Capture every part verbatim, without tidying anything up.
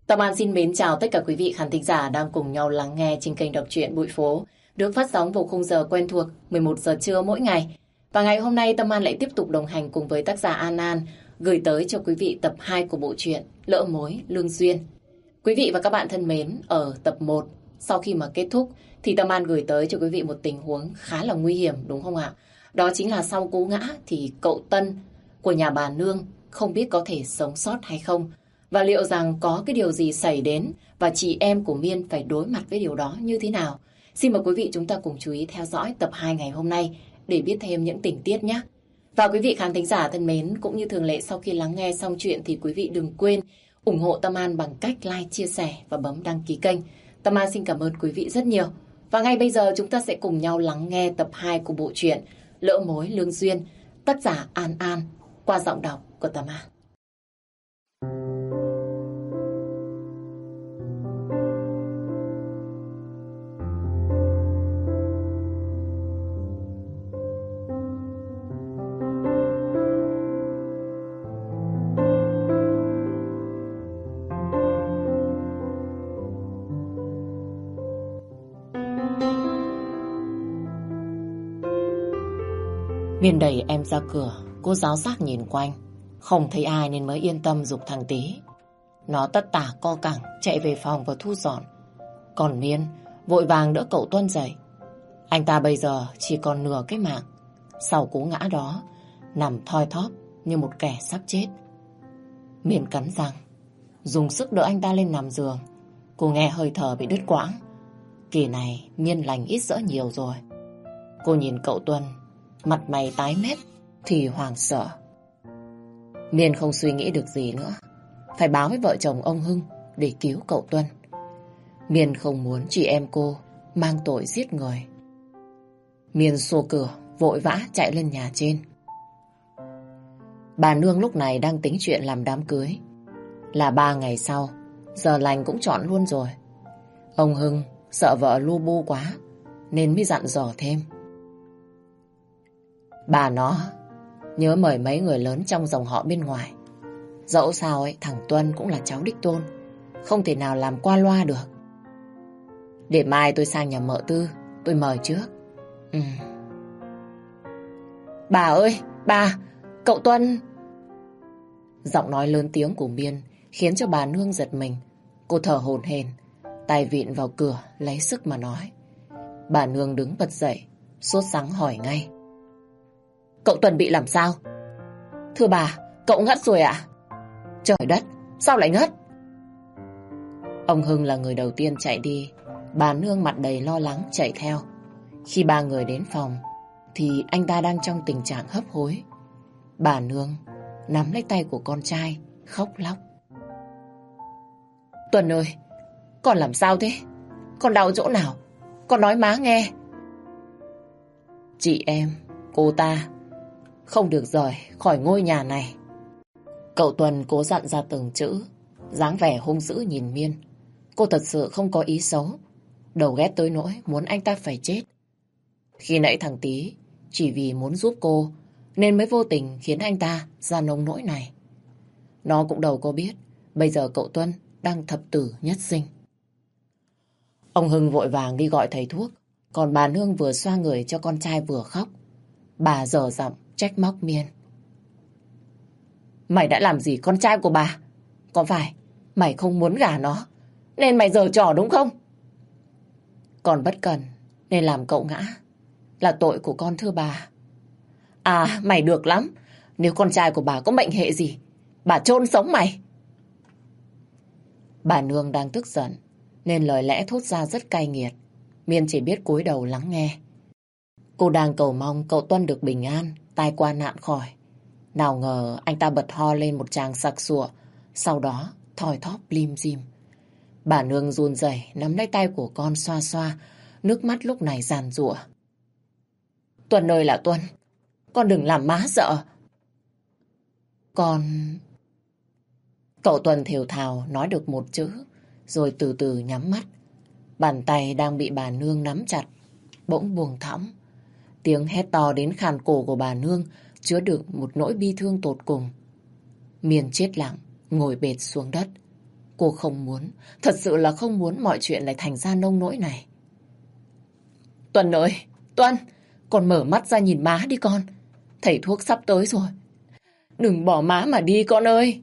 Tâm An xin mến chào tất cả quý vị khán thính giả đang cùng nhau lắng nghe trên kênh đọc truyện Bụi Phố, được phát sóng vào khung giờ quen thuộc mười một giờ trưa mỗi ngày. Và ngày hôm nay Tâm An lại tiếp tục đồng hành cùng với tác giả An An gửi tới cho quý vị tập hai của bộ truyện Lỡ Mối Lương Duyên. Quý vị và các bạn thân mến, ở tập một sau khi mà kết thúc thì Tâm An gửi tới cho quý vị một tình huống khá là nguy hiểm đúng không ạ? Đó chính là sau cú ngã thì cậu Tân của nhà bà Nương không biết có thể sống sót hay không. Và liệu rằng có cái điều gì xảy đến và chị em của Miên phải đối mặt với điều đó như thế nào? Xin mời quý vị chúng ta cùng chú ý theo dõi tập hai ngày hôm nay để biết thêm những tình tiết nhé. Và quý vị khán thính giả thân mến, cũng như thường lệ sau khi lắng nghe xong chuyện thì quý vị đừng quên ủng hộ Tâm An bằng cách like, chia sẻ và bấm đăng ký kênh. Tâm An xin cảm ơn quý vị rất nhiều. Và ngay bây giờ chúng ta sẽ cùng nhau lắng nghe tập hai của bộ truyện Lỡ Mối Lương Duyên, tác giả An An qua giọng đọc của Tâm An. Miên đẩy em ra cửa, cô giáo giác nhìn quanh, không thấy ai nên mới yên tâm giục thằng Tí. Nó tất tả co cẳng chạy về phòng và thu dọn. Còn Miên vội vàng đỡ cậu Tuân dậy. Anh ta bây giờ chỉ còn nửa cái mạng. Sau cú ngã đó, nằm thoi thóp như một kẻ sắp chết. Miên cắn răng, dùng sức đỡ anh ta lên nằm giường. Cô nghe hơi thở bị đứt quãng. Kỳ này Miên lành ít dỡ nhiều rồi. Cô nhìn cậu Tuân, mặt mày tái mét thì hoảng sợ. Miên không suy nghĩ được gì nữa, phải báo với vợ chồng ông Hưng để cứu cậu Tuân. Miên không muốn chị em cô mang tội giết người. Miên xô cửa vội vã chạy lên nhà trên. Bà Nương lúc này đang tính chuyện làm đám cưới. Là ba ngày sau, giờ lành cũng chọn luôn rồi. Ông Hưng sợ vợ lu bu quá nên mới dặn dò thêm. Bà nó nhớ mời mấy người lớn trong dòng họ bên ngoài. Dẫu sao ấy, thằng Tuân cũng là cháu đích tôn, không thể nào làm qua loa được. Để mai tôi sang nhà mợ Tư, tôi mời trước. Ừ. Bà ơi, bà, cậu Tuân. Giọng nói lớn tiếng của Miên khiến cho bà Nương giật mình. Cô thở hổn hển, tay vịn vào cửa lấy sức mà nói. Bà Nương đứng bật dậy, sốt sắng hỏi ngay. Cậu Tuân bị làm sao? Thưa bà, cậu ngất rồi ạ. Trời đất, sao lại ngất? Ông Hưng là người đầu tiên chạy đi. Bà Nương mặt đầy lo lắng chạy theo. Khi ba người đến phòng thì anh ta đang trong tình trạng hấp hối. Bà Nương nắm lấy tay của con trai khóc lóc. Tuân ơi, con làm sao thế? Con đau chỗ nào? Con nói má nghe. Chị em, cô ta không được rời khỏi ngôi nhà này. Cậu Tuân cố dặn ra từng chữ, dáng vẻ hung dữ nhìn Miên. Cô thật sự không có ý xấu, đầu ghét tới nỗi muốn anh ta phải chết. Khi nãy thằng Tí chỉ vì muốn giúp cô nên mới vô tình khiến anh ta ra nông nỗi này. Nó cũng đâu có biết bây giờ cậu Tuân đang thập tử nhất sinh. Ông Hưng vội vàng đi gọi thầy thuốc, còn bà Nương vừa xoa người cho con trai vừa khóc. Bà dở giọng trách móc Miên. Mày đã làm gì con trai của bà? Có phải mày không muốn gả nó nên mày giở trò đúng không? Con bất cần nên làm cậu ngã, là tội của con thưa bà. À, mày được lắm. Nếu con trai của bà có mệnh hệ gì, bà chôn sống mày. Bà Nương đang tức giận nên lời lẽ thốt ra rất cay nghiệt. Miên chỉ biết cúi đầu lắng nghe. Cô đang cầu mong cậu Tuân được bình an, tai qua nạn khỏi. Nào ngờ anh ta bật ho lên một tràng sặc sụa, sau đó thoi thóp lim dim. Bà Nương run rẩy nắm lấy tay của con xoa xoa, nước mắt lúc này giàn giụa. Tuân ơi là Tuân, con đừng làm má sợ. Con... Cậu Tuân thều thào nói được một chữ, rồi từ từ nhắm mắt. Bàn tay đang bị bà Nương nắm chặt, bỗng buông thõng. Tiếng hét to đến khàn cổ của bà Nương chứa được một nỗi bi thương tột cùng. Miên chết lặng, ngồi bệt xuống đất. Cô không muốn, thật sự là không muốn mọi chuyện lại thành ra nông nỗi này. Tuân ơi, Tuân, con mở mắt ra nhìn má đi con. Thầy thuốc sắp tới rồi. Đừng bỏ má mà đi con ơi.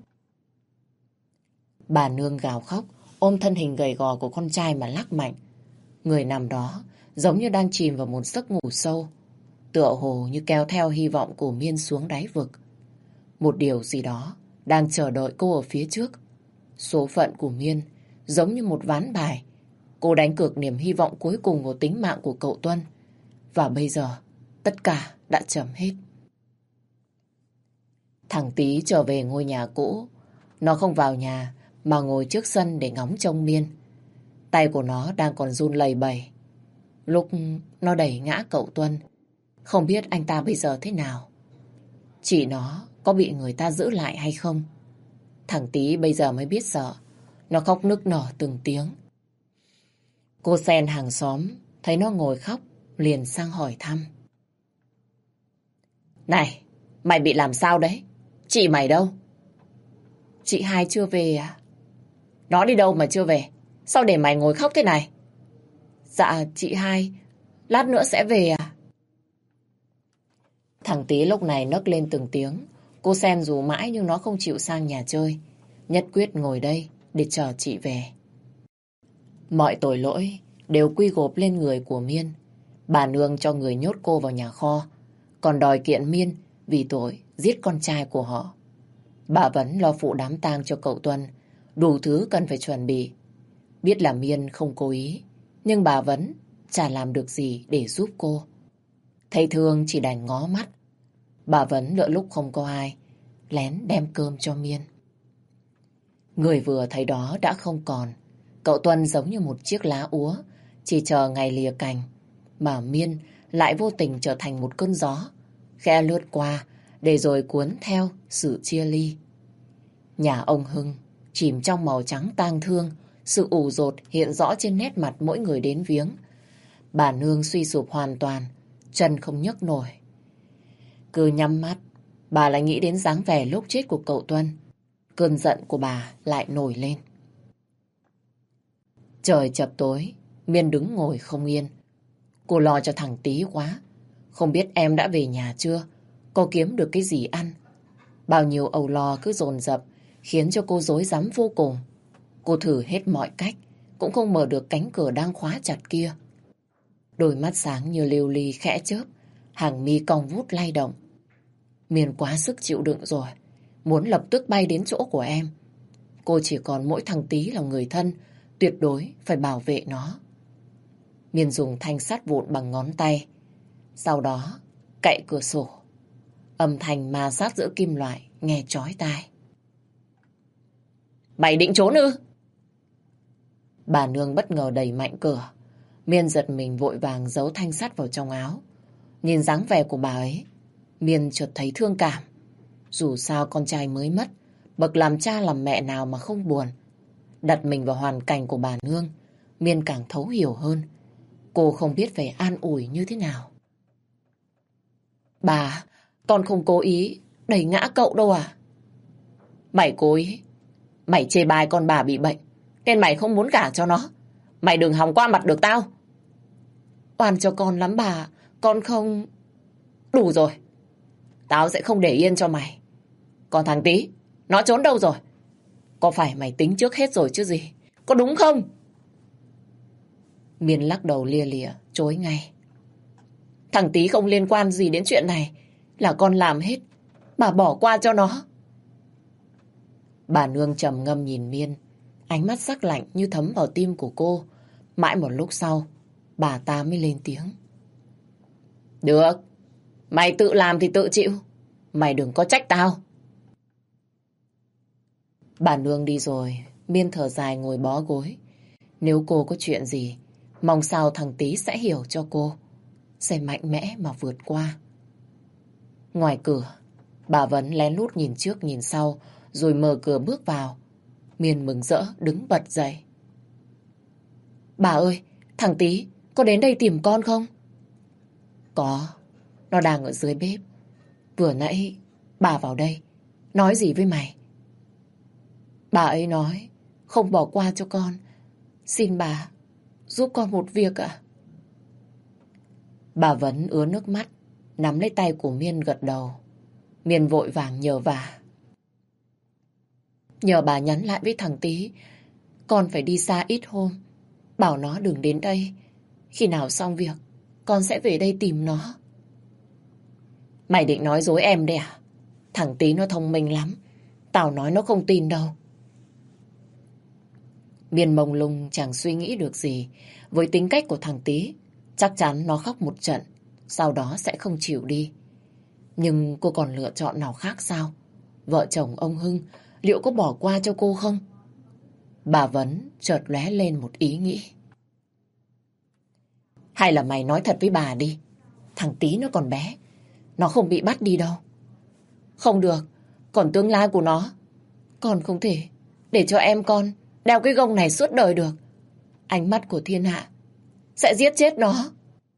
Bà nương gào khóc, ôm thân hình gầy gò của con trai mà lắc mạnh. Người nằm đó giống như đang chìm vào một giấc ngủ sâu, tựa hồ như kéo theo hy vọng của Miên xuống đáy vực. Một điều gì đó đang chờ đợi cô ở phía trước. Số phận của Miên giống như một ván bài. Cô đánh cược niềm hy vọng cuối cùng của tính mạng của cậu Tuân. Và bây giờ, tất cả đã chấm hết. Thằng Tý trở về ngôi nhà cũ. Nó không vào nhà mà ngồi trước sân để ngóng trông Miên. Tay của nó đang còn run lẩy bẩy. Lúc nó đẩy ngã cậu Tuân, không biết anh ta bây giờ thế nào. Chị nó có bị người ta giữ lại hay không? Thằng Tý bây giờ mới biết sợ. Nó khóc nức nở từng tiếng. Cô Sen hàng xóm thấy nó ngồi khóc, liền sang hỏi thăm. Này, mày bị làm sao đấy? Chị mày đâu? Chị hai chưa về à? Nó đi đâu mà chưa về? Sao để mày ngồi khóc thế này? Dạ, chị hai lát nữa sẽ về à? Thằng Tý lúc này nấc lên từng tiếng. Cô Sen dù mãi nhưng nó không chịu sang nhà chơi. Nhất quyết ngồi đây để chờ chị về. Mọi tội lỗi đều quy gộp lên người của Miên. Bà nương cho người nhốt cô vào nhà kho, còn đòi kiện Miên vì tội giết con trai của họ. Bà vẫn lo phụ đám tang cho cậu Tuân, đủ thứ cần phải chuẩn bị. Biết là Miên không cố ý, nhưng bà vẫn chả làm được gì để giúp cô. Thấy thương chỉ đành ngó mắt. Bà vẫn lựa lúc không có ai, lén đem cơm cho Miên. Người vừa thấy đó đã không còn. Cậu Tuân giống như một chiếc lá úa, chỉ chờ ngày lìa cành. Mà Miên lại vô tình trở thành một cơn gió, khẽ lướt qua, để rồi cuốn theo sự chia ly. Nhà ông Hưng chìm trong màu trắng tang thương, sự ủ dột hiện rõ trên nét mặt mỗi người đến viếng. Bà nương suy sụp hoàn toàn, chân không nhấc nổi. Cứ nhắm mắt, bà lại nghĩ đến dáng vẻ lúc chết của cậu Tuân. Cơn giận của bà lại nổi lên. Trời chập tối, Miên đứng ngồi không yên. Cô lo cho thằng Tý quá. Không biết em đã về nhà chưa? Có kiếm được cái gì ăn? Bao nhiêu âu lo cứ dồn dập, khiến cho cô rối rắm vô cùng. Cô thử hết mọi cách, cũng không mở được cánh cửa đang khóa chặt kia. Đôi mắt sáng như lưu ly khẽ chớp, hàng mi cong vút lay động. Miên quá sức chịu đựng rồi, muốn lập tức bay đến chỗ của em. Cô chỉ còn mỗi thằng Tý là người thân, tuyệt đối phải bảo vệ nó. Miên dùng thanh sắt vụn bằng ngón tay, sau đó cậy cửa sổ. Âm thanh ma sát giữa kim loại nghe chói tai. Mày định trốn ư? Bà nương bất ngờ đẩy mạnh cửa. Miên giật mình vội vàng giấu thanh sắt vào trong áo. Nhìn dáng vẻ của bà ấy, Miên chợt thấy thương cảm. Dù sao con trai mới mất, bậc làm cha làm mẹ nào mà không buồn. Đặt mình vào hoàn cảnh của bà nương, Miên càng thấu hiểu hơn. Cô không biết phải an ủi như thế nào. Bà, con không cố ý đẩy ngã cậu đâu à? Mày cố ý. Mày chê bai con bà bị bệnh, nên mày không muốn gả cho nó. Mày đừng hòng qua mặt được tao. Oan cho con lắm bà, con không... Đủ rồi. Tao sẽ không để yên cho mày. Còn thằng Tý, nó trốn đâu rồi? Có phải mày tính trước hết rồi chứ gì? Có đúng không? Miên lắc đầu lia lịa, chối ngay. Thằng Tý không liên quan gì đến chuyện này. Là con làm hết. Bà bỏ qua cho nó. Bà nương trầm ngâm nhìn Miên. Ánh mắt sắc lạnh như thấm vào tim của cô. Mãi một lúc sau, bà ta mới lên tiếng. Được. Mày tự làm thì tự chịu. Mày đừng có trách tao. Bà nương đi rồi, Miên thở dài ngồi bó gối. Nếu cô có chuyện gì, mong sao thằng Tý sẽ hiểu cho cô, sẽ mạnh mẽ mà vượt qua. Ngoài cửa, bà vẫn lén lút nhìn trước nhìn sau, rồi mở cửa bước vào. Miên mừng rỡ đứng bật dậy. Bà ơi, thằng Tý có đến đây tìm con không? Có, nó đang ở dưới bếp. Vừa nãy bà vào đây, nói gì với mày? Bà ấy nói không bỏ qua cho con. Xin bà giúp con một việc ạ. Bà Vấn ứa nước mắt, nắm lấy tay của Miên gật đầu. Miên vội vàng nhờ vả. Nhờ bà nhắn lại với thằng Tý, con phải đi xa ít hôm, bảo nó đừng đến đây. Khi nào xong việc, con sẽ về đây tìm nó. Mày định nói dối em đấy à? Thằng Tý nó thông minh lắm, tao nói nó không tin đâu. Miên mông lung chẳng suy nghĩ được gì. Với tính cách của thằng Tý, chắc chắn nó khóc một trận, sau đó sẽ không chịu đi. Nhưng cô còn lựa chọn nào khác sao? Vợ chồng ông Hưng liệu có bỏ qua cho cô không? Bà Vấn chợt lóe lên một ý nghĩ. Hay là mày nói thật với bà đi. Thằng Tý nó còn bé, nó không bị bắt đi đâu. Không được, còn tương lai của nó. Con không thể để cho em con đeo cái gông này suốt đời được. Ánh mắt của thiên hạ sẽ giết chết nó.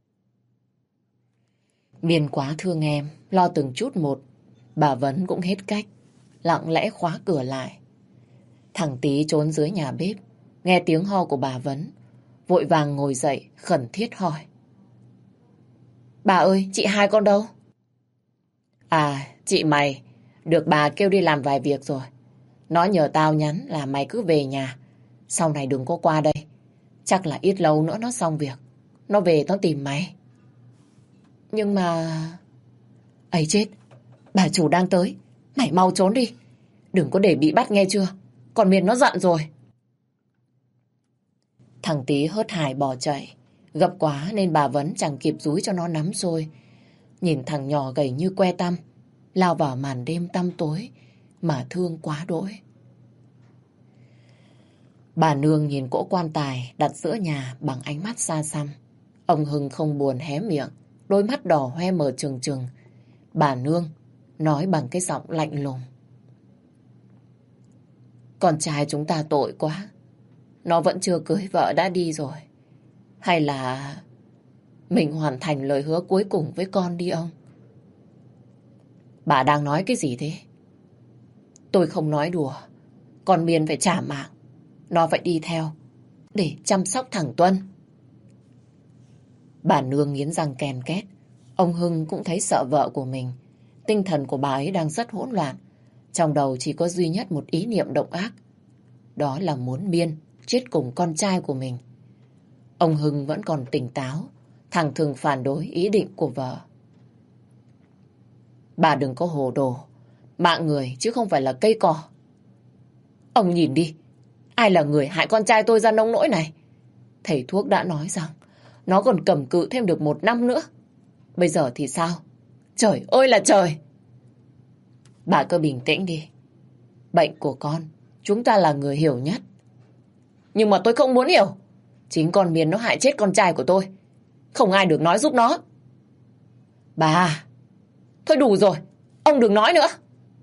Miên quá thương em, lo từng chút một. Bà Vấn cũng hết cách, lặng lẽ khóa cửa lại. Thằng Tý trốn dưới nhà bếp, nghe tiếng ho của bà Vấn, vội vàng ngồi dậy khẩn thiết hỏi. Bà ơi, chị hai con đâu? À, chị mày được bà kêu đi làm vài việc rồi. Nó nhờ tao nhắn là mày cứ về nhà, sau này đừng có qua đây. Chắc là ít lâu nữa nó xong việc, nó về nó tìm mày. Nhưng mà... ấy chết, bà chủ đang tới. Mày mau trốn đi, đừng có để bị bắt nghe chưa. Còn Miên nó giận rồi. Thằng Tý hớt hải bỏ chạy. Gấp quá nên bà Vấn chẳng kịp dúi cho nó nắm xôi. Nhìn thằng nhỏ gầy như que tăm, lao vào màn đêm tăm tối mà thương quá đỗi. Bà nương nhìn cỗ quan tài đặt giữa nhà bằng ánh mắt xa xăm. Ông Hưng không buồn hé miệng, đôi mắt đỏ hoe mở trừng trừng. Bà nương nói bằng cái giọng lạnh lùng. Con trai chúng ta tội quá. Nó vẫn chưa cưới vợ đã đi rồi. Hay là mình hoàn thành lời hứa cuối cùng với con đi ông? Bà đang nói cái gì thế? Tôi không nói đùa. Con Miên phải trả mạng. Nó phải đi theo để chăm sóc thằng Tuân. Bà nương nghiến răng ken két. Ông Hưng cũng thấy sợ vợ của mình. Tinh thần của bà ấy đang rất hỗn loạn. Trong đầu chỉ có duy nhất một ý niệm độc ác. Đó là muốn Miên chết cùng con trai của mình. Ông Hưng vẫn còn tỉnh táo, thẳng thừng phản đối ý định của vợ. Bà đừng có hồ đồ. Mạng người chứ không phải là cây cỏ. Ông nhìn đi, ai là người hại con trai tôi ra nông nỗi này? Thầy thuốc đã nói rằng nó còn cầm cự thêm được một năm nữa. Bây giờ thì sao? Trời ơi là trời! Bà cứ bình tĩnh đi. Bệnh của con, chúng ta là người hiểu nhất. Nhưng mà tôi không muốn hiểu. Chính con Miên nó hại chết con trai của tôi. Không ai được nói giúp nó. Bà! Thôi đủ rồi, ông đừng nói nữa.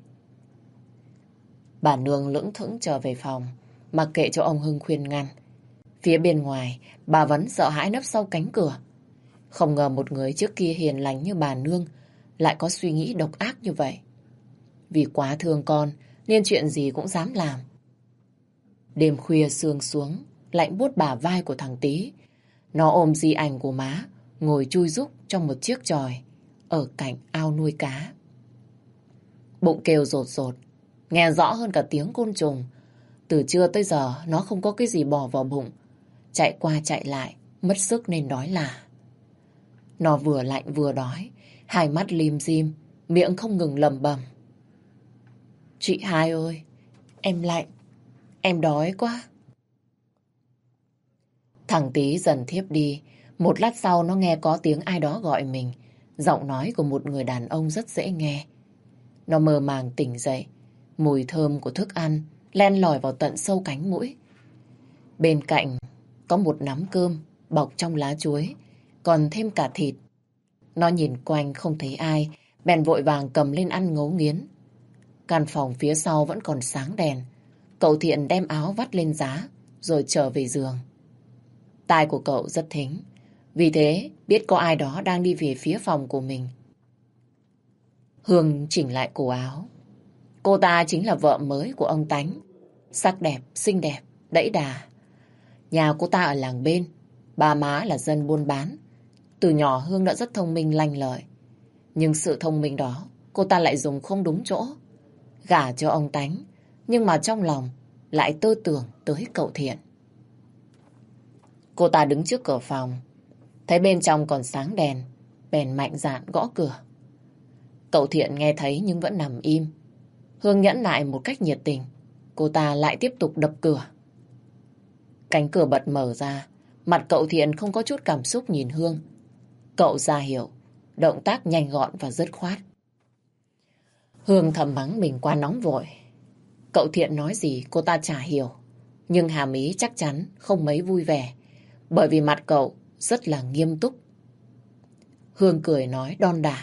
Bà nương lững thững trở về phòng, mặc kệ cho ông Hưng khuyên ngăn. Phía bên ngoài, bà vẫn sợ hãi nấp sau cánh cửa. Không ngờ một người trước kia hiền lành như bà nương lại có suy nghĩ độc ác như vậy. Vì quá thương con nên chuyện gì cũng dám làm. Đêm khuya sương xuống, lạnh buốt bả vai của thằng Tý. Nó ôm di ảnh của má, ngồi chui rúc trong một chiếc chòi ở cạnh ao nuôi cá. Bụng kêu rột rột, nghe rõ hơn cả tiếng côn trùng. Từ trưa tới giờ nó không có cái gì bỏ vào bụng. Chạy qua chạy lại, mất sức nên đói lả. Nó vừa lạnh vừa đói, hai mắt lim dim, miệng không ngừng lầm bầm. Chị hai ơi, em lạnh, em đói quá. Thằng Tý dần thiếp đi. Một lát sau nó nghe có tiếng ai đó gọi mình. Giọng nói của một người đàn ông rất dễ nghe. Nó mơ màng tỉnh dậy. Mùi thơm của thức ăn len lỏi vào tận sâu cánh mũi. Bên cạnh có một nắm cơm bọc trong lá chuối, còn thêm cả thịt. Nó nhìn quanh không thấy ai, bèn vội vàng cầm lên ăn ngấu nghiến. Căn phòng phía sau vẫn còn sáng đèn. Cậu Thiện đem áo vắt lên giá rồi trở về giường. Tai của cậu rất thính, vì thế biết có ai đó đang đi về phía phòng của mình. Hương chỉnh lại cổ áo. Cô ta chính là vợ mới của ông Tánh. Sắc đẹp, xinh đẹp, đẫy đà. Nhà cô ta ở làng bên, ba má là dân buôn bán. Từ nhỏ Hương đã rất thông minh lanh lợi. Nhưng sự thông minh đó cô ta lại dùng không đúng chỗ. Gả cho ông Tánh, nhưng mà trong lòng lại tư tưởng tới cậu Thiện. Cô ta đứng trước cửa phòng, thấy bên trong còn sáng đèn, bèn mạnh dạn gõ cửa. Cậu Thiện nghe thấy nhưng vẫn nằm im. Hương nhẫn nại một cách nhiệt tình, cô ta lại tiếp tục đập cửa. Cánh cửa bật mở ra, mặt cậu Thiện không có chút cảm xúc nhìn Hương. Cậu ra hiệu, động tác nhanh gọn và dứt khoát. Hương thầm mắng mình quá nóng vội. Cậu Thiện nói gì cô ta chả hiểu, nhưng hàm ý chắc chắn không mấy vui vẻ, bởi vì mặt cậu rất là nghiêm túc. Hương cười nói đon đả.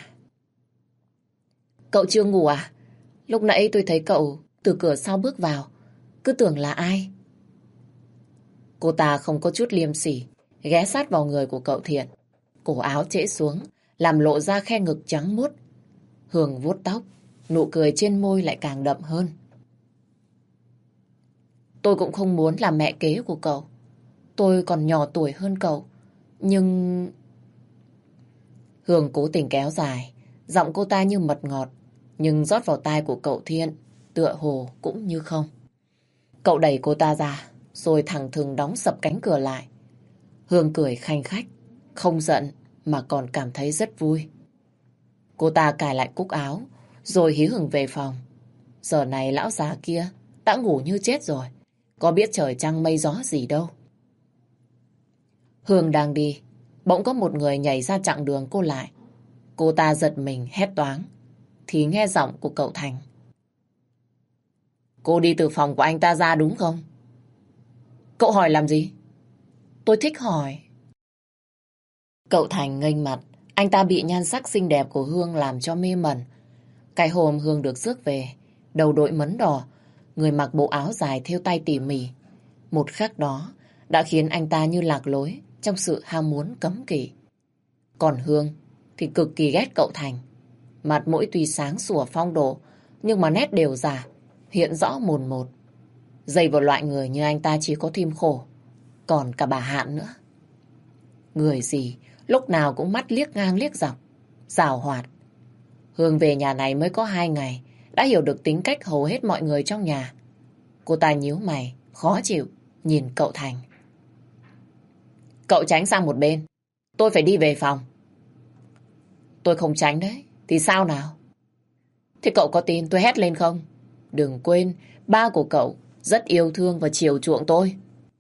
Cậu chưa ngủ à? Lúc nãy tôi thấy cậu từ cửa sau bước vào, cứ tưởng là ai. Cô ta không có chút liêm sỉ, ghé sát vào người của cậu Thiện. Cổ áo trễ xuống, làm lộ ra khe ngực trắng muốt. Hương vuốt tóc, nụ cười trên môi lại càng đậm hơn. Tôi cũng không muốn làm mẹ kế của cậu. Tôi còn nhỏ tuổi hơn cậu. Nhưng... Hương cố tình kéo dài, giọng cô ta như mật ngọt, nhưng rót vào tai của cậu Thiện, tựa hồ cũng như không. Cậu đẩy cô ta ra, rồi thẳng thừng đóng sập cánh cửa lại. Hương cười khanh khách, không giận mà còn cảm thấy rất vui. Cô ta cài lại cúc áo, rồi hí hửng về phòng. Giờ này lão già kia đã ngủ như chết rồi, có biết trời trăng mây gió gì đâu. Hương đang đi, bỗng có một người nhảy ra chặn đường cô lại. Cô ta giật mình hét toáng, thì nghe giọng của cậu Thành. Cô đi từ phòng của anh ta ra đúng không? Cậu hỏi làm gì? Tôi thích hỏi. Cậu Thành nghênh mặt, anh ta bị nhan sắc xinh đẹp của Hương làm cho mê mẩn. Cái hôm Hương được rước về, đầu đội mấn đỏ, người mặc bộ áo dài thêu tay tỉ mỉ. Một khắc đó đã khiến anh ta như lạc lối trong sự ham muốn cấm kỵ. Còn Hương thì cực kỳ ghét cậu Thành. Mặt mũi tuy sáng sủa phong độ, nhưng mà nét đều giả, hiện rõ mồn một. Dây vào loại người như anh ta chỉ có thêm khổ, còn cả bà Hạn nữa. Người gì lúc nào cũng mắt liếc ngang liếc dọc, giảo hoạt. Hương về nhà này mới có hai ngày, đã hiểu được tính cách hầu hết mọi người trong nhà. Cô ta nhíu mày, khó chịu, nhìn cậu Thành. Cậu tránh sang một bên, tôi phải đi về phòng. Tôi không tránh đấy, thì sao nào? Thế cậu có tin tôi hét lên không? Đừng quên, ba của cậu rất yêu thương và chiều chuộng tôi.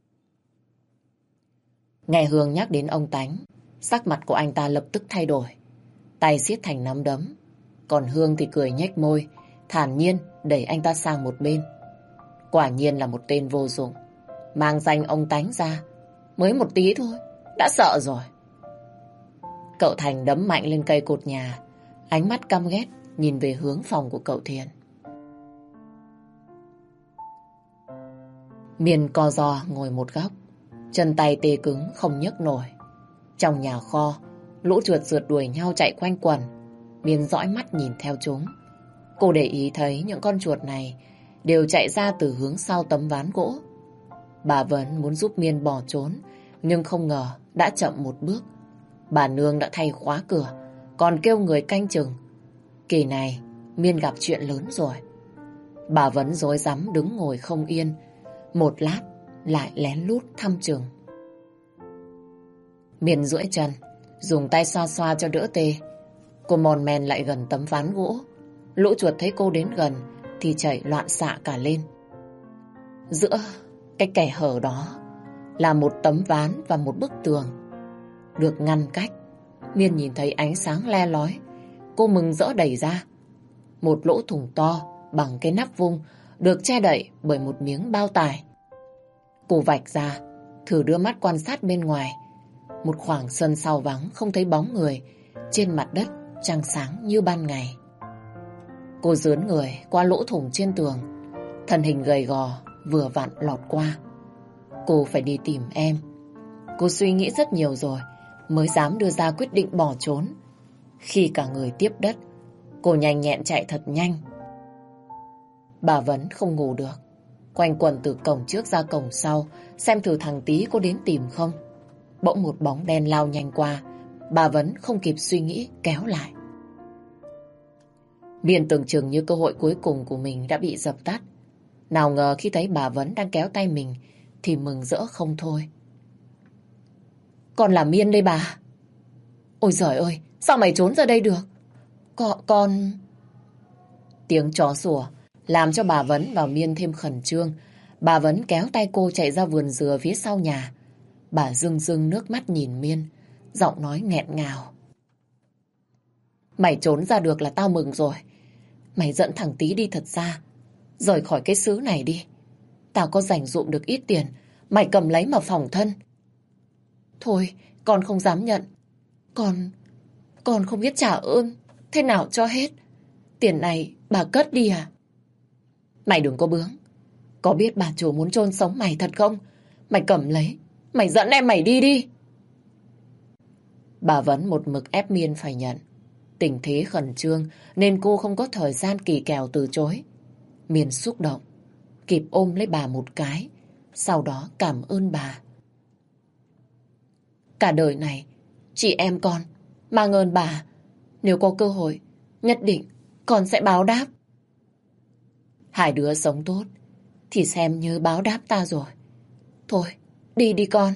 Nghe Hương nhắc đến ông Tánh, sắc mặt của anh ta lập tức thay đổi. Tay siết thành nắm đấm. Còn Hương thì cười nhếch môi, thản nhiên đẩy anh ta sang một bên. Quả nhiên là một tên vô dụng. Mang danh ông Tánh ra, mới một tí thôi, đã sợ rồi. Cậu Thành đấm mạnh lên cây cột nhà, ánh mắt căm ghét nhìn về hướng phòng của cậu Thiện. Miên co ro ngồi một góc, chân tay tê cứng không nhấc nổi. Trong nhà kho, lũ chuột rượt đuổi nhau chạy quanh quẩn. Miên dõi mắt nhìn theo chúng. Cô để ý thấy những con chuột này đều chạy ra từ hướng sau tấm ván gỗ. Bà Vấn muốn giúp Miên bỏ trốn, nhưng không ngờ đã chậm một bước. Bà Nương đã thay khóa cửa, còn kêu người canh chừng. Kỳ này, Miên gặp chuyện lớn rồi. Bà Vấn rối rắm đứng ngồi không yên, một lát lại lén lút thăm chừng. Miên duỗi chân, dùng tay xoa xoa cho đỡ tê. Cô mòn men lại gần tấm ván gỗ. Lũ chuột thấy cô đến gần thì chạy loạn xạ cả lên. Giữa cái kẻ hở đó là một tấm ván và một bức tường được ngăn cách. Miên nhìn thấy ánh sáng le lói. Cô mừng rỡ đẩy ra. Một lỗ thủng to bằng cái nắp vung được che đậy bởi một miếng bao tải. Cô vạch ra, thử đưa mắt quan sát bên ngoài. Một khoảng sân sau vắng, không thấy bóng người. Trên mặt đất trăng sáng như ban ngày. Cô dướn người qua lỗ thủng trên tường. Thân hình gầy gò vừa vặn lọt qua. Cô phải đi tìm em. Cô suy nghĩ rất nhiều rồi mới dám đưa ra quyết định bỏ trốn. Khi cả người tiếp đất, cô nhanh nhẹn chạy thật nhanh. Bà Vấn không ngủ được. quanh quẩn từ cổng trước ra cổng sau, xem thử thằng Tý có đến tìm không. Bỗng một bóng đen lao nhanh qua, bà Vấn không kịp suy nghĩ kéo lại. Miên tưởng chừng như cơ hội cuối cùng của mình đã bị dập tắt. Nào ngờ khi thấy bà Vấn đang kéo tay mình thì mừng rỡ không thôi. Con là Miên đây bà. Ôi giời ơi, sao mày trốn ra đây được? Con... con... Tiếng chó sủa làm cho bà Vấn và Miên thêm khẩn trương. Bà Vấn kéo tay cô chạy ra vườn dừa phía sau nhà. Bà rưng rưng nước mắt nhìn Miên, giọng nói nghẹn ngào. Mày trốn ra được là tao mừng rồi. Mày dẫn thằng Tý đi thật xa, rời khỏi cái xứ này đi. Tao có dành dụm được ít tiền, mày cầm lấy mà phòng thân. Thôi, con không dám nhận. Con... con không biết trả ơn thế nào cho hết. Tiền này bà cất đi à? Mày đừng có bướng. Có biết bà chủ muốn chôn sống mày thật không? Mày cầm lấy, mày dẫn em mày đi đi. Bà Vấn một mực ép Miên phải nhận. Tình thế khẩn trương nên cô không có thời gian kỳ kèo từ chối. Miên xúc động, kịp ôm lấy bà một cái, sau đó cảm ơn bà. Cả đời này, chị em con mang ơn bà. Nếu có cơ hội, nhất định con sẽ báo đáp. Hai đứa sống tốt thì xem như báo đáp ta rồi. Thôi, đi đi con.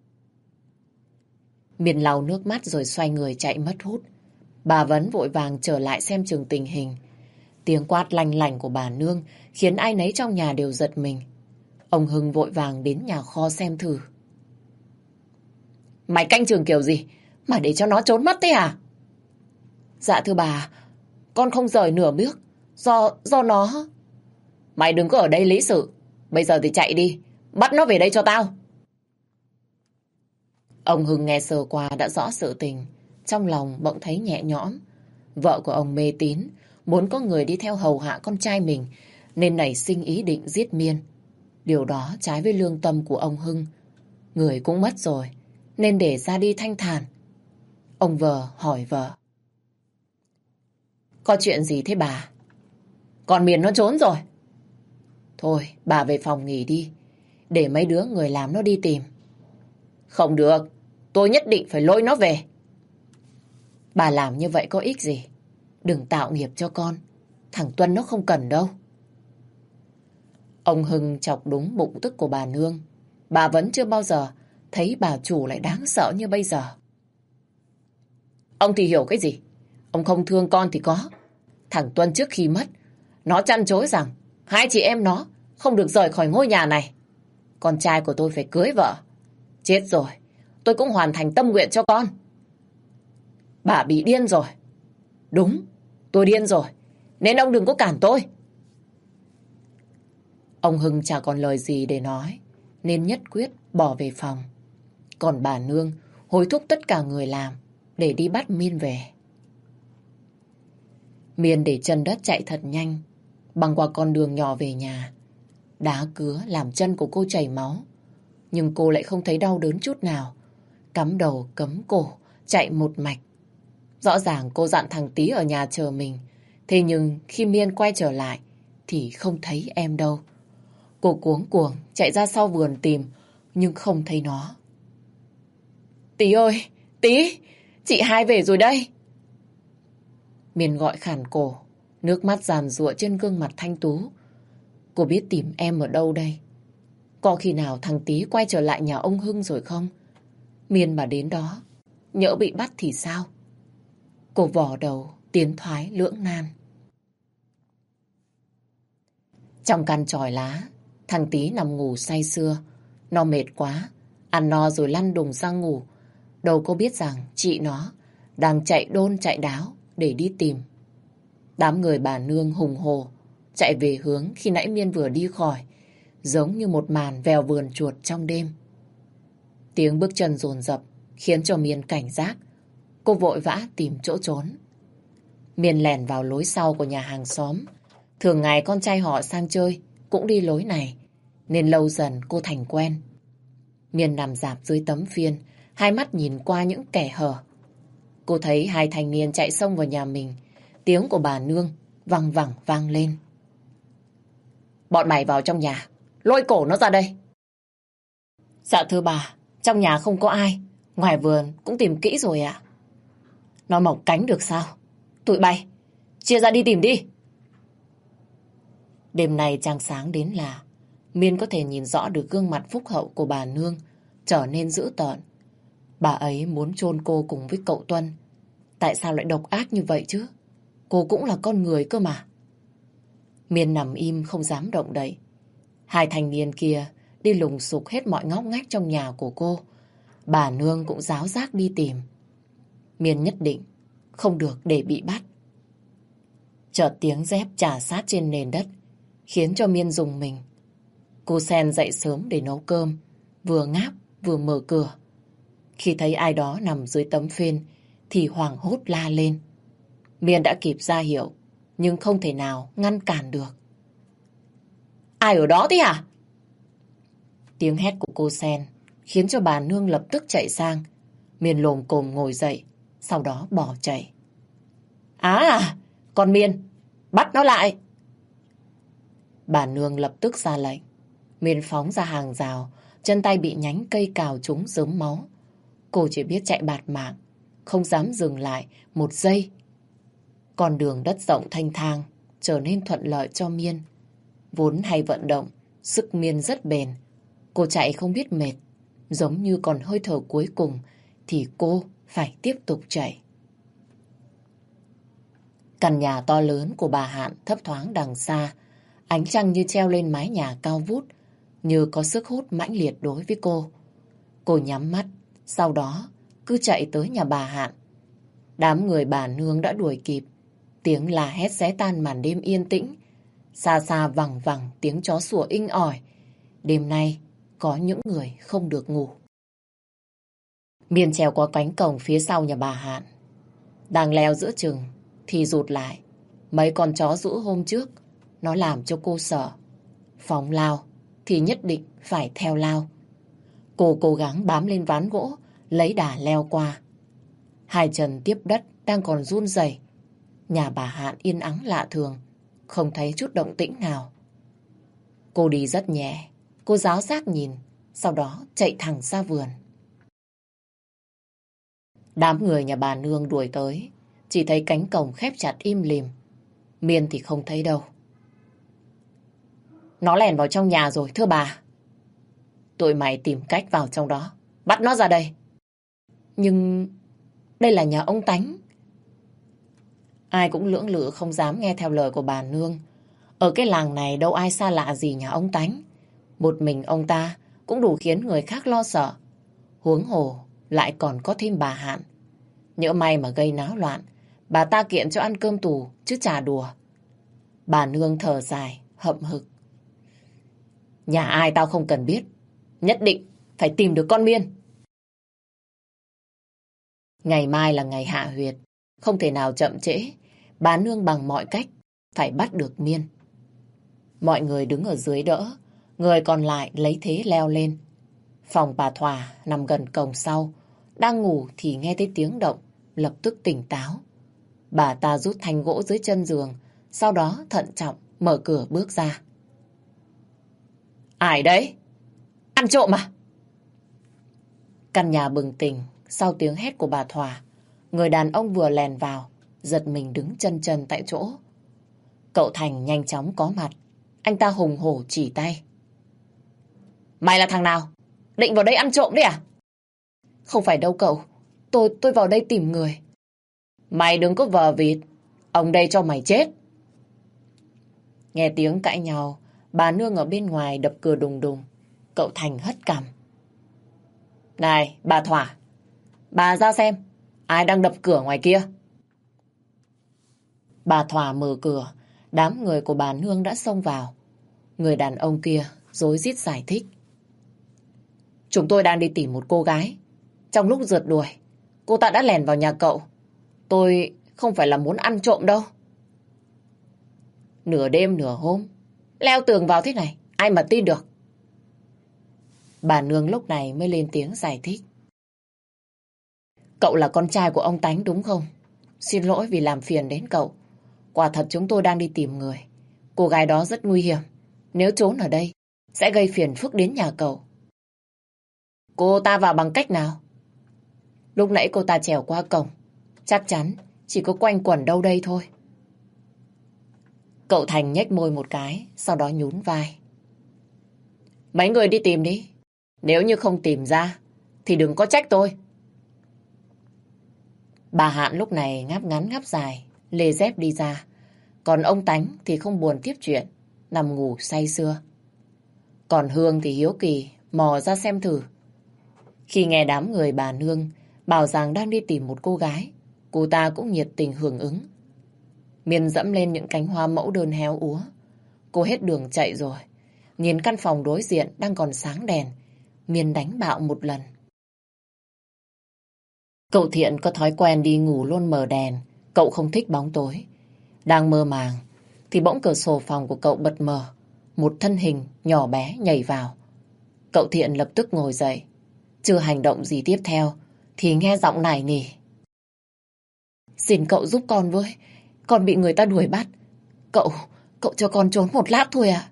Miên lau nước mắt rồi xoay người chạy mất hút. Bà Vấn vội vàng trở lại xem chừng tình hình. Tiếng quát lanh lảnh của bà nương khiến ai nấy trong nhà đều giật mình. Ông Hưng vội vàng đến nhà kho xem thử. Mày canh chừng kiểu gì mà để cho nó trốn mất thế à? Dạ thưa bà, con không rời nửa bước. Do, do nó... Mày đừng có ở đây lý sự. Bây giờ thì chạy đi, bắt nó về đây cho tao. Ông Hưng nghe sơ qua đã rõ sự tình. Trong lòng bỗng thấy nhẹ nhõm. Vợ của ông mê tín, muốn có người đi theo hầu hạ con trai mình, nên nảy sinh ý định giết Miên. Điều đó trái với lương tâm của ông Hưng. Người cũng mất rồi, nên để ra đi thanh thản. Ông vợ hỏi vợ. Có chuyện gì thế bà? Con Miên nó trốn rồi. Thôi, bà về phòng nghỉ đi, để mấy đứa người làm nó đi tìm. Không được, tôi nhất định phải lôi nó về. Bà làm như vậy có ích gì? Đừng tạo nghiệp cho con. Thằng Tuân nó không cần đâu. Ông Hưng chọc đúng bụng tức của bà nương. Bà vẫn chưa bao giờ thấy bà chủ lại đáng sợ như bây giờ. Ông thì hiểu cái gì? Ông không thương con thì có. Thằng Tuân trước khi mất, nó chăn chối rằng hai chị em nó không được rời khỏi ngôi nhà này. Con trai của tôi phải cưới vợ. Chết rồi, tôi cũng hoàn thành tâm nguyện cho con. Bà bị điên rồi. Đúng, tôi điên rồi, nên ông đừng có cản tôi. Ông Hưng chả còn lời gì để nói, nên nhất quyết bỏ về phòng. Còn bà nương hối thúc tất cả người làm để đi bắt Miên về. Miên để chân đất chạy thật nhanh, băng qua con đường nhỏ về nhà. Đá cứa làm chân của cô chảy máu, nhưng cô lại không thấy đau đớn chút nào. Cắm đầu cấm cổ, chạy một mạch. Rõ ràng cô dặn thằng Tý ở nhà chờ mình, thế nhưng khi Miên quay trở lại thì không thấy em đâu. Cô cuống cuồng chạy ra sau vườn tìm, nhưng không thấy nó. Tý ơi, Tý, chị hai về rồi đây. Miên gọi khản cổ, nước mắt giàn giụa trên gương mặt thanh tú. Cô biết tìm em ở đâu đây? Có khi nào thằng Tý quay trở lại nhà ông Hưng rồi không? Miên mà đến đó, nhỡ bị bắt thì sao? Cô vò đầu, tiến thoái lưỡng nan. Trong căn chòi lá, thằng Tý nằm ngủ say sưa. Nó mệt quá, ăn no rồi lăn đùng ra ngủ. Đâu có biết rằng chị nó đang chạy đôn chạy đáo để đi tìm. Đám người bà nương hùng hồ chạy về hướng khi nãy Miên vừa đi khỏi, giống như một màn vèo vườn chuột trong đêm. Tiếng bước chân dồn dập khiến cho Miên cảnh giác. Cô vội vã tìm chỗ trốn. Miên lẻn vào lối sau của nhà hàng xóm. Thường ngày con trai họ sang chơi cũng đi lối này, nên lâu dần cô thành quen. Miên nằm rạp dưới tấm phiên, hai mắt nhìn qua những kẻ hở. Cô thấy hai thanh niên chạy xông vào nhà mình. Tiếng của bà nương văng vẳng vang lên. Bọn mày vào trong nhà, lôi cổ nó ra đây. Dạ thưa bà, trong nhà không có ai, ngoài vườn cũng tìm kỹ rồi ạ. Nó mọc cánh được sao? Tụi bay, chia ra đi tìm đi. Đêm nay trăng sáng đến lạ, Miên có thể nhìn rõ được gương mặt phúc hậu của bà nương trở nên dữ tợn. Bà ấy muốn chôn cô cùng với cậu Tuân. Tại sao lại độc ác như vậy chứ? Cô cũng là con người cơ mà. Miên nằm im không dám động đậy. Hai thanh niên kia đi lùng sục hết mọi ngóc ngách trong nhà của cô. Bà nương cũng ráo rác đi tìm. Miên nhất định không được để bị bắt. Chợt tiếng dép chà sát trên nền đất khiến cho Miên rùng mình. Cô Sen dậy sớm để nấu cơm, vừa ngáp vừa mở cửa. Khi thấy ai đó nằm dưới tấm phên thì hoảng hốt la lên. Miên đã kịp ra hiệu nhưng không thể nào ngăn cản được. Ai ở đó thế hả? Tiếng hét của cô Sen khiến cho bà nương lập tức chạy sang. Miên lồm cồm ngồi dậy, sau đó bỏ chạy. À, con Miên, bắt nó lại. Bà nương lập tức ra lệnh. Miên phóng ra hàng rào, chân tay bị nhánh cây cào trúng rớm máu. Cô chỉ biết chạy bạt mạng, không dám dừng lại một giây. Con đường đất rộng thanh thang trở nên thuận lợi cho Miên. Vốn hay vận động, sức Miên rất bền. Cô chạy không biết mệt, giống như còn hơi thở cuối cùng thì cô phải tiếp tục chạy. Căn nhà to lớn của bà Hạn thấp thoáng đằng xa, ánh trăng như treo lên mái nhà cao vút, như có sức hút mãnh liệt đối với cô. Cô nhắm mắt, sau đó cứ chạy tới nhà bà Hạn. Đám người bà nương đã đuổi kịp, tiếng la hét xé tan màn đêm yên tĩnh. Xa xa vẳng vẳng tiếng chó sủa inh ỏi. Đêm nay có những người không được ngủ. Miên trèo qua cánh cổng phía sau nhà bà Hạn. Đang leo giữa chừng thì rụt lại. Mấy con chó dữ hôm trước nó làm cho cô sợ. Phóng lao thì nhất định phải theo lao. Cô cố gắng bám lên ván gỗ, lấy đà leo qua. Hai chân tiếp đất đang còn run rẩy. Nhà bà Hạn yên ắng lạ thường, không thấy chút động tĩnh nào. Cô đi rất nhẹ, cô ráo rác nhìn, sau đó chạy thẳng ra vườn. Đám người nhà bà nương đuổi tới, chỉ thấy cánh cổng khép chặt im lìm. Miên thì không thấy đâu. Nó lẻn vào trong nhà rồi, thưa bà. Tụi mày tìm cách vào trong đó, bắt nó ra đây. Nhưng đây là nhà ông Tánh. Ai cũng lưỡng lự không dám nghe theo lời của bà nương. Ở cái làng này đâu ai xa lạ gì nhà ông Tánh. Một mình ông ta cũng đủ khiến người khác lo sợ. Huống hồ lại còn có thêm bà Hạn. Nhỡ may mà gây náo loạn, bà ta kiện cho ăn cơm tù chứ chả đùa. Bà nương thở dài, hậm hực. Nhà ai tao không cần biết, nhất định phải tìm được con Miên. Ngày mai là ngày hạ huyệt, không thể nào chậm trễ. Bà nương bằng mọi cách phải bắt được Miên. Mọi người đứng ở dưới đỡ, người còn lại lấy thế leo lên. Phòng bà Thỏa nằm gần cổng sau, đang ngủ thì nghe thấy tiếng động, lập tức tỉnh táo. Bà ta rút thanh gỗ dưới chân giường, sau đó thận trọng mở cửa bước ra. Ai đấy? Ăn trộm à? Căn nhà bừng tỉnh sau tiếng hét của bà Thỏa. Người đàn ông vừa lèn vào, giật mình đứng chân chân tại chỗ. Cậu Thành nhanh chóng có mặt. Anh ta hùng hổ chỉ tay. Mày là thằng nào? Định vào đây ăn trộm đấy à? Không phải đâu cậu. Tôi tôi vào đây tìm người. Mày đừng có vờ vịt. Ông đây cho mày chết. Nghe tiếng cãi nhau, bà nương ở bên ngoài đập cửa đùng đùng. Cậu Thành hất cằm. Này, bà Thỏa. Bà ra xem, ai đang đập cửa ngoài kia? Bà Thỏa mở cửa, đám người của bà nương đã xông vào. Người đàn ông kia rối rít giải thích. Chúng tôi đang đi tìm một cô gái. Trong lúc rượt đuổi, cô ta đã lèn vào nhà cậu. Tôi không phải là muốn ăn trộm đâu. Nửa đêm nửa hôm, leo tường vào thế này, ai mà tin được. Bà nương lúc này mới lên tiếng giải thích. Cậu là con trai của ông Tánh đúng không? Xin lỗi vì làm phiền đến cậu. Quả thật chúng tôi đang đi tìm người. Cô gái đó rất nguy hiểm. Nếu trốn ở đây, sẽ gây phiền phức đến nhà cậu. Cô ta vào bằng cách nào? Lúc nãy cô ta trèo qua cổng. Chắc chắn chỉ có quanh quẩn đâu đây thôi. Cậu Thành nhếch môi một cái, sau đó nhún vai. Mấy người đi tìm đi. Nếu như không tìm ra, thì đừng có trách tôi. Bà Hạn lúc này ngáp ngắn ngáp dài, lê dép đi ra. Còn ông Tánh thì không buồn tiếp chuyện, nằm ngủ say sưa. Còn Hương thì hiếu kỳ, mò ra xem thử. Khi nghe đám người bà nương bảo rằng đang đi tìm một cô gái, cô ta cũng nhiệt tình hưởng ứng. Miên dẫm lên những cánh hoa mẫu đơn héo úa. Cô hết đường chạy rồi. Nhìn căn phòng đối diện đang còn sáng đèn, Miên đánh bạo một lần. Cậu Thiện có thói quen đi ngủ luôn mờ đèn. Cậu không thích bóng tối. Đang mơ màng thì bỗng cửa sổ phòng của cậu bật mở. Một thân hình nhỏ bé nhảy vào. Cậu Thiện lập tức ngồi dậy. Chưa hành động gì tiếp theo thì nghe giọng nài nỉ. Xin cậu giúp con với. Con bị người ta đuổi bắt. Cậu, cậu cho con trốn một lát thôi à?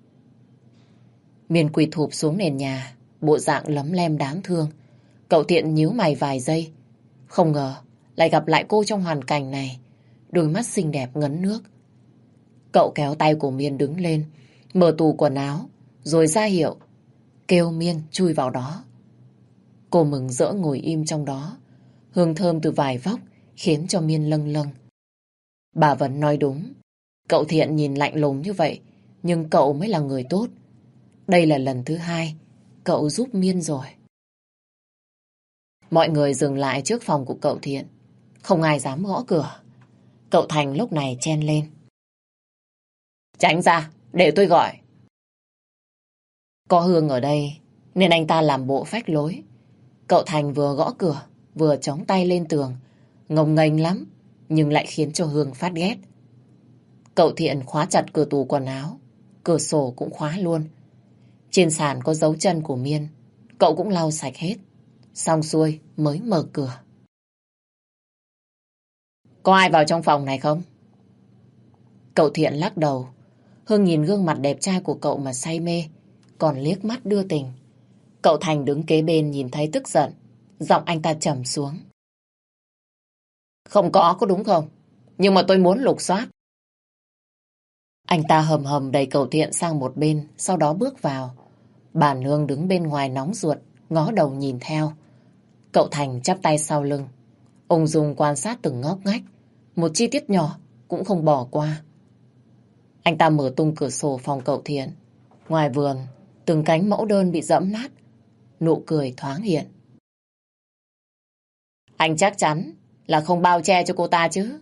Miên quỳ thụp xuống nền nhà, bộ dạng lấm lem đáng thương. Cậu Thiện nhíu mày vài giây. Không ngờ lại gặp lại cô trong hoàn cảnh này. Đôi mắt xinh đẹp ngấn nước. Cậu kéo tay của Miên đứng lên, mở tủ quần áo, rồi ra hiệu, kêu Miên chui vào đó. Cô mừng rỡ ngồi im trong đó. Hương thơm từ vải vóc khiến cho Miên lâng lâng. Bà vẫn nói đúng. Cậu Thiện nhìn lạnh lùng như vậy, nhưng cậu mới là người tốt. Đây là lần thứ hai cậu giúp Miên rồi. Mọi người dừng lại trước phòng của cậu Thiện. Không ai dám gõ cửa. Cậu Thành lúc này chen lên. Tránh ra, để tôi gọi. Có Hương ở đây nên anh ta làm bộ phách lối. Cậu Thành vừa gõ cửa vừa chống tay lên tường, ngông nghênh lắm, nhưng lại khiến cho Hương phát ghét. Cậu Thiện khóa chặt cửa tủ quần áo, cửa sổ cũng khóa luôn. Trên sàn có dấu chân của Miên, cậu cũng lau sạch hết. Xong xuôi mới mở cửa. Có ai vào trong phòng này không? Cậu Thiện lắc đầu. Hương nhìn gương mặt đẹp trai của cậu mà say mê, còn liếc mắt đưa tình. Cậu Thành đứng kế bên nhìn thấy tức giận, giọng anh ta trầm xuống. Không có, có đúng không? Nhưng mà tôi muốn lục soát. Anh ta hầm hầm đẩy cậu Thiện sang một bên, sau đó bước vào. Bà Nương đứng bên ngoài nóng ruột, ngó đầu nhìn theo. Cậu Thành chắp tay sau lưng, ung dung quan sát từng ngóc ngách, một chi tiết nhỏ cũng không bỏ qua. Anh ta mở tung cửa sổ phòng cậu Thiện. Ngoài vườn, từng cánh mẫu đơn bị dẫm nát, nụ cười thoáng hiện. Anh chắc chắn là không bao che cho cô ta chứ?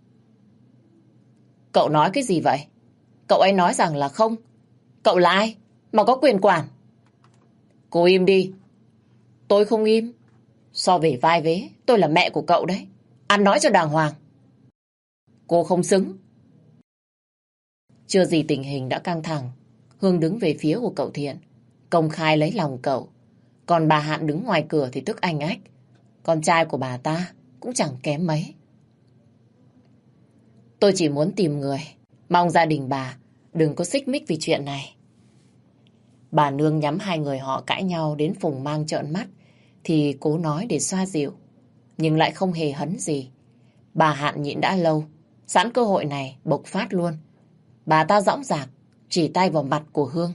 Cậu nói cái gì vậy? Cậu ấy nói rằng là không. Cậu là ai mà có quyền quản? Cô im đi. Tôi không im. So về vai vế, tôi là mẹ của cậu đấy. Ăn nói cho đàng hoàng. Cô không xứng. Chưa gì tình hình đã căng thẳng. Hương đứng về phía của cậu Thiện, công khai lấy lòng cậu. Còn bà Hạn đứng ngoài cửa thì tức anh ách. Con trai của bà ta cũng chẳng kém mấy. Tôi chỉ muốn tìm người, mong gia đình bà đừng có xích mích vì chuyện này. Bà Nương nhắm hai người họ cãi nhau đến phùng mang trợn mắt thì cố nói để xoa dịu, nhưng lại không hề hấn gì. Bà Hạn nhịn đã lâu, sẵn cơ hội này bộc phát luôn. Bà ta dõng dạc chỉ tay vào mặt của Hương.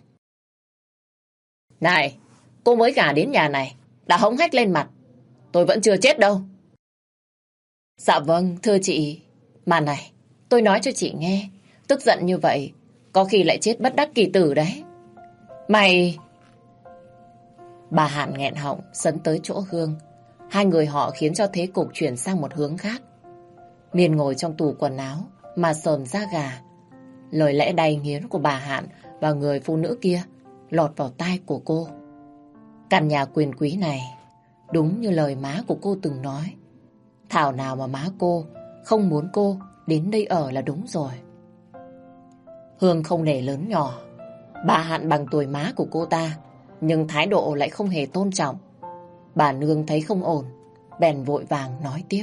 Này, cô mới gả đến nhà này đã hống hách lên mặt. Tôi vẫn chưa chết đâu. Dạ vâng, thưa chị. Mà này, tôi nói cho chị nghe, tức giận như vậy có khi lại chết bất đắc kỳ tử đấy. Mày... Bà Hạn nghẹn họng sấn tới chỗ Hương. Hai người họ khiến cho thế cục chuyển sang một hướng khác. Miên ngồi trong tủ quần áo mà sờn da gà. Lời lẽ đầy nghiến của bà Hạn và người phụ nữ kia lọt vào tai của cô. Căn nhà quyền quý này đúng như lời má của cô từng nói. Thảo nào mà má cô không muốn cô đến đây ở là đúng rồi. Hương không nể lớn nhỏ. Bà Hạn bằng tuổi má của cô ta, nhưng thái độ lại không hề tôn trọng. Bà Nương thấy không ổn, bèn vội vàng nói tiếp.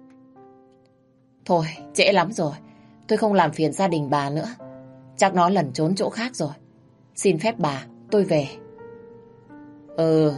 Thôi, trễ lắm rồi. Tôi không làm phiền gia đình bà nữa. Chắc nó lẩn trốn chỗ khác rồi. Xin phép bà tôi về. Ừ.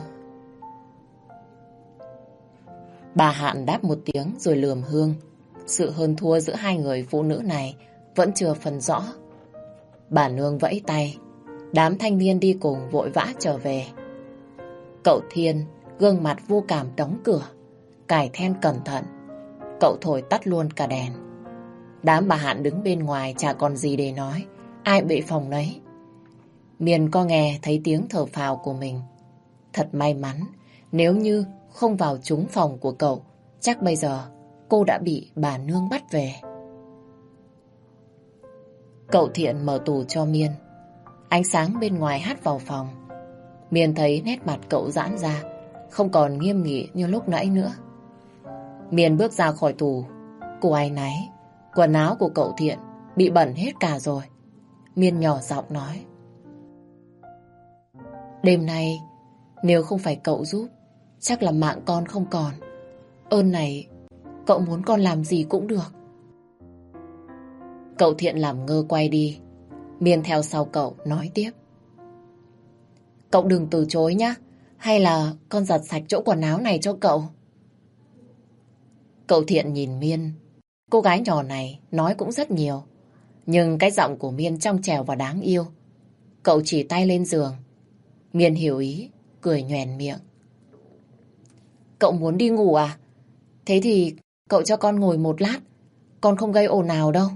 Bà Hạn đáp một tiếng rồi lườm Hương. Sự hơn thua giữa hai người phụ nữ này vẫn chưa phân rõ. Bà Nương vẫy tay. Đám thanh niên đi cùng vội vã trở về. Cậu Thiên gương mặt vô cảm đóng cửa, cài then cẩn thận. Cậu thổi tắt luôn cả đèn. Đám bà Hạn đứng bên ngoài chả còn gì để nói, ai bệ phòng nấy. Miền có nghe thấy tiếng thở phào của mình. Thật may mắn, nếu như không vào trúng phòng của cậu, chắc bây giờ cô đã bị bà Nương bắt về. Cậu Thiện mở tủ cho Miên. Ánh sáng bên ngoài hắt vào phòng. Miên thấy nét mặt cậu giãn ra, không còn nghiêm nghị như lúc nãy nữa. Miên bước ra khỏi tủ. Cô áy náy, quần áo của cậu Thiện bị bẩn hết cả rồi. Miên nhỏ giọng nói: đêm nay nếu không phải cậu giúp, chắc là mạng con không còn. Ơn này cậu muốn con làm gì cũng được. Cậu Thiện làm ngơ quay đi. Miên theo sau cậu nói tiếp: cậu đừng từ chối nhá, hay là con giặt sạch chỗ quần áo này cho cậu. Cậu Thiện nhìn Miên. Cô gái nhỏ này nói cũng rất nhiều, nhưng cái giọng của Miên trong trẻo và đáng yêu. Cậu chỉ tay lên giường. Miên hiểu ý, cười nhoẻn miệng: cậu muốn đi ngủ à? Thế thì cậu cho con ngồi một lát, con không gây ồn nào đâu.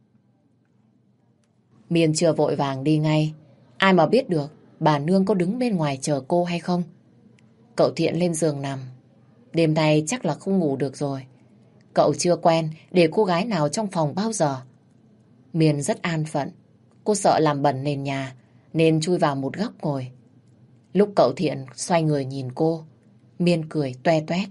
Miên chưa vội vàng đi ngay. Ai mà biết được bà Nương có đứng bên ngoài chờ cô hay không. Cậu Thiện lên giường nằm. Đêm nay chắc là không ngủ được rồi. Cậu chưa quen để cô gái nào trong phòng bao giờ. Miên rất an phận. Cô sợ làm bẩn nền nhà nên chui vào một góc ngồi. Lúc cậu Thiện xoay người nhìn cô, Miên cười toe toét.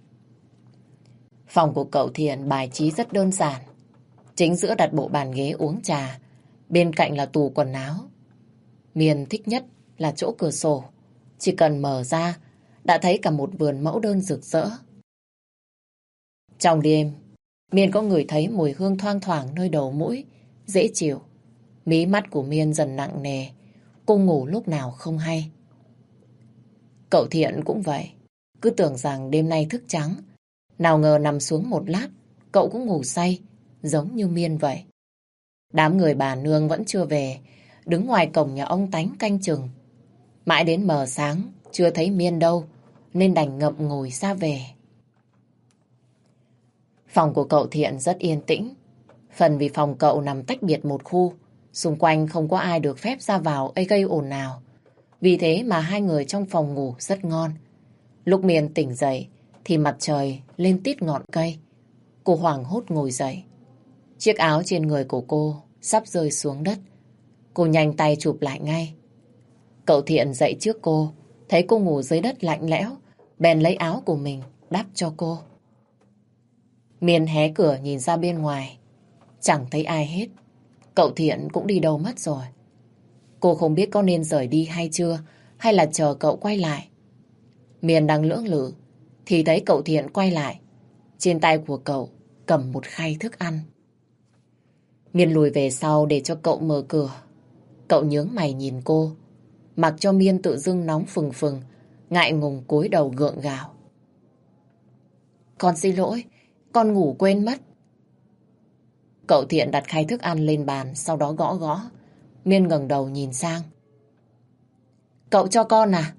Phòng của cậu Thiện bài trí rất đơn giản. Chính giữa đặt bộ bàn ghế uống trà, bên cạnh là tủ quần áo. Miên thích nhất là chỗ cửa sổ. Chỉ cần mở ra đã thấy cả một vườn mẫu đơn rực rỡ. Trong đêm, Miên có ngửi thấy mùi hương thoang thoảng nơi đầu mũi, dễ chịu. Mí mắt của Miên dần nặng nề, cô ngủ lúc nào không hay. Cậu Thiện cũng vậy, cứ tưởng rằng đêm nay thức trắng. Nào ngờ nằm xuống một lát, cậu cũng ngủ say, giống như Miên vậy. Đám người bà Nương vẫn chưa về, đứng ngoài cổng nhà ông Tánh canh chừng. Mãi đến mờ sáng, chưa thấy Miên đâu, nên đành ngậm ngùi ra về. Phòng của cậu Thiện rất yên tĩnh. Phần vì phòng cậu nằm tách biệt một khu, xung quanh không có ai được phép ra vào ấy gây ồn nào. Vì thế mà hai người trong phòng ngủ rất ngon. Lúc Miên tỉnh dậy thì mặt trời lên tít ngọn cây. Cô hoảng hốt ngồi dậy. Chiếc áo trên người của cô sắp rơi xuống đất. Cô nhanh tay chụp lại ngay. Cậu Thiện dậy trước cô, thấy cô ngủ dưới đất lạnh lẽo, bèn lấy áo của mình đắp cho cô. Miên hé cửa nhìn ra bên ngoài, chẳng thấy ai hết. Cậu Thiện cũng đi đâu mất rồi. Cô không biết có nên rời đi hay chưa, hay là chờ cậu quay lại. Miên đang lưỡng lự thì thấy cậu Thiện quay lại. Trên tay của cậu cầm một khay thức ăn. Miên lùi về sau để cho cậu mở cửa. Cậu nhướng mày nhìn cô, mặc cho Miên tự dưng nóng phừng phừng, ngại ngùng cúi đầu gượng gạo. Con xin lỗi, con ngủ quên mất. Cậu Thiện đặt khay thức ăn lên bàn, sau đó gõ gõ. Miên ngẩng đầu nhìn sang. Cậu cho con à?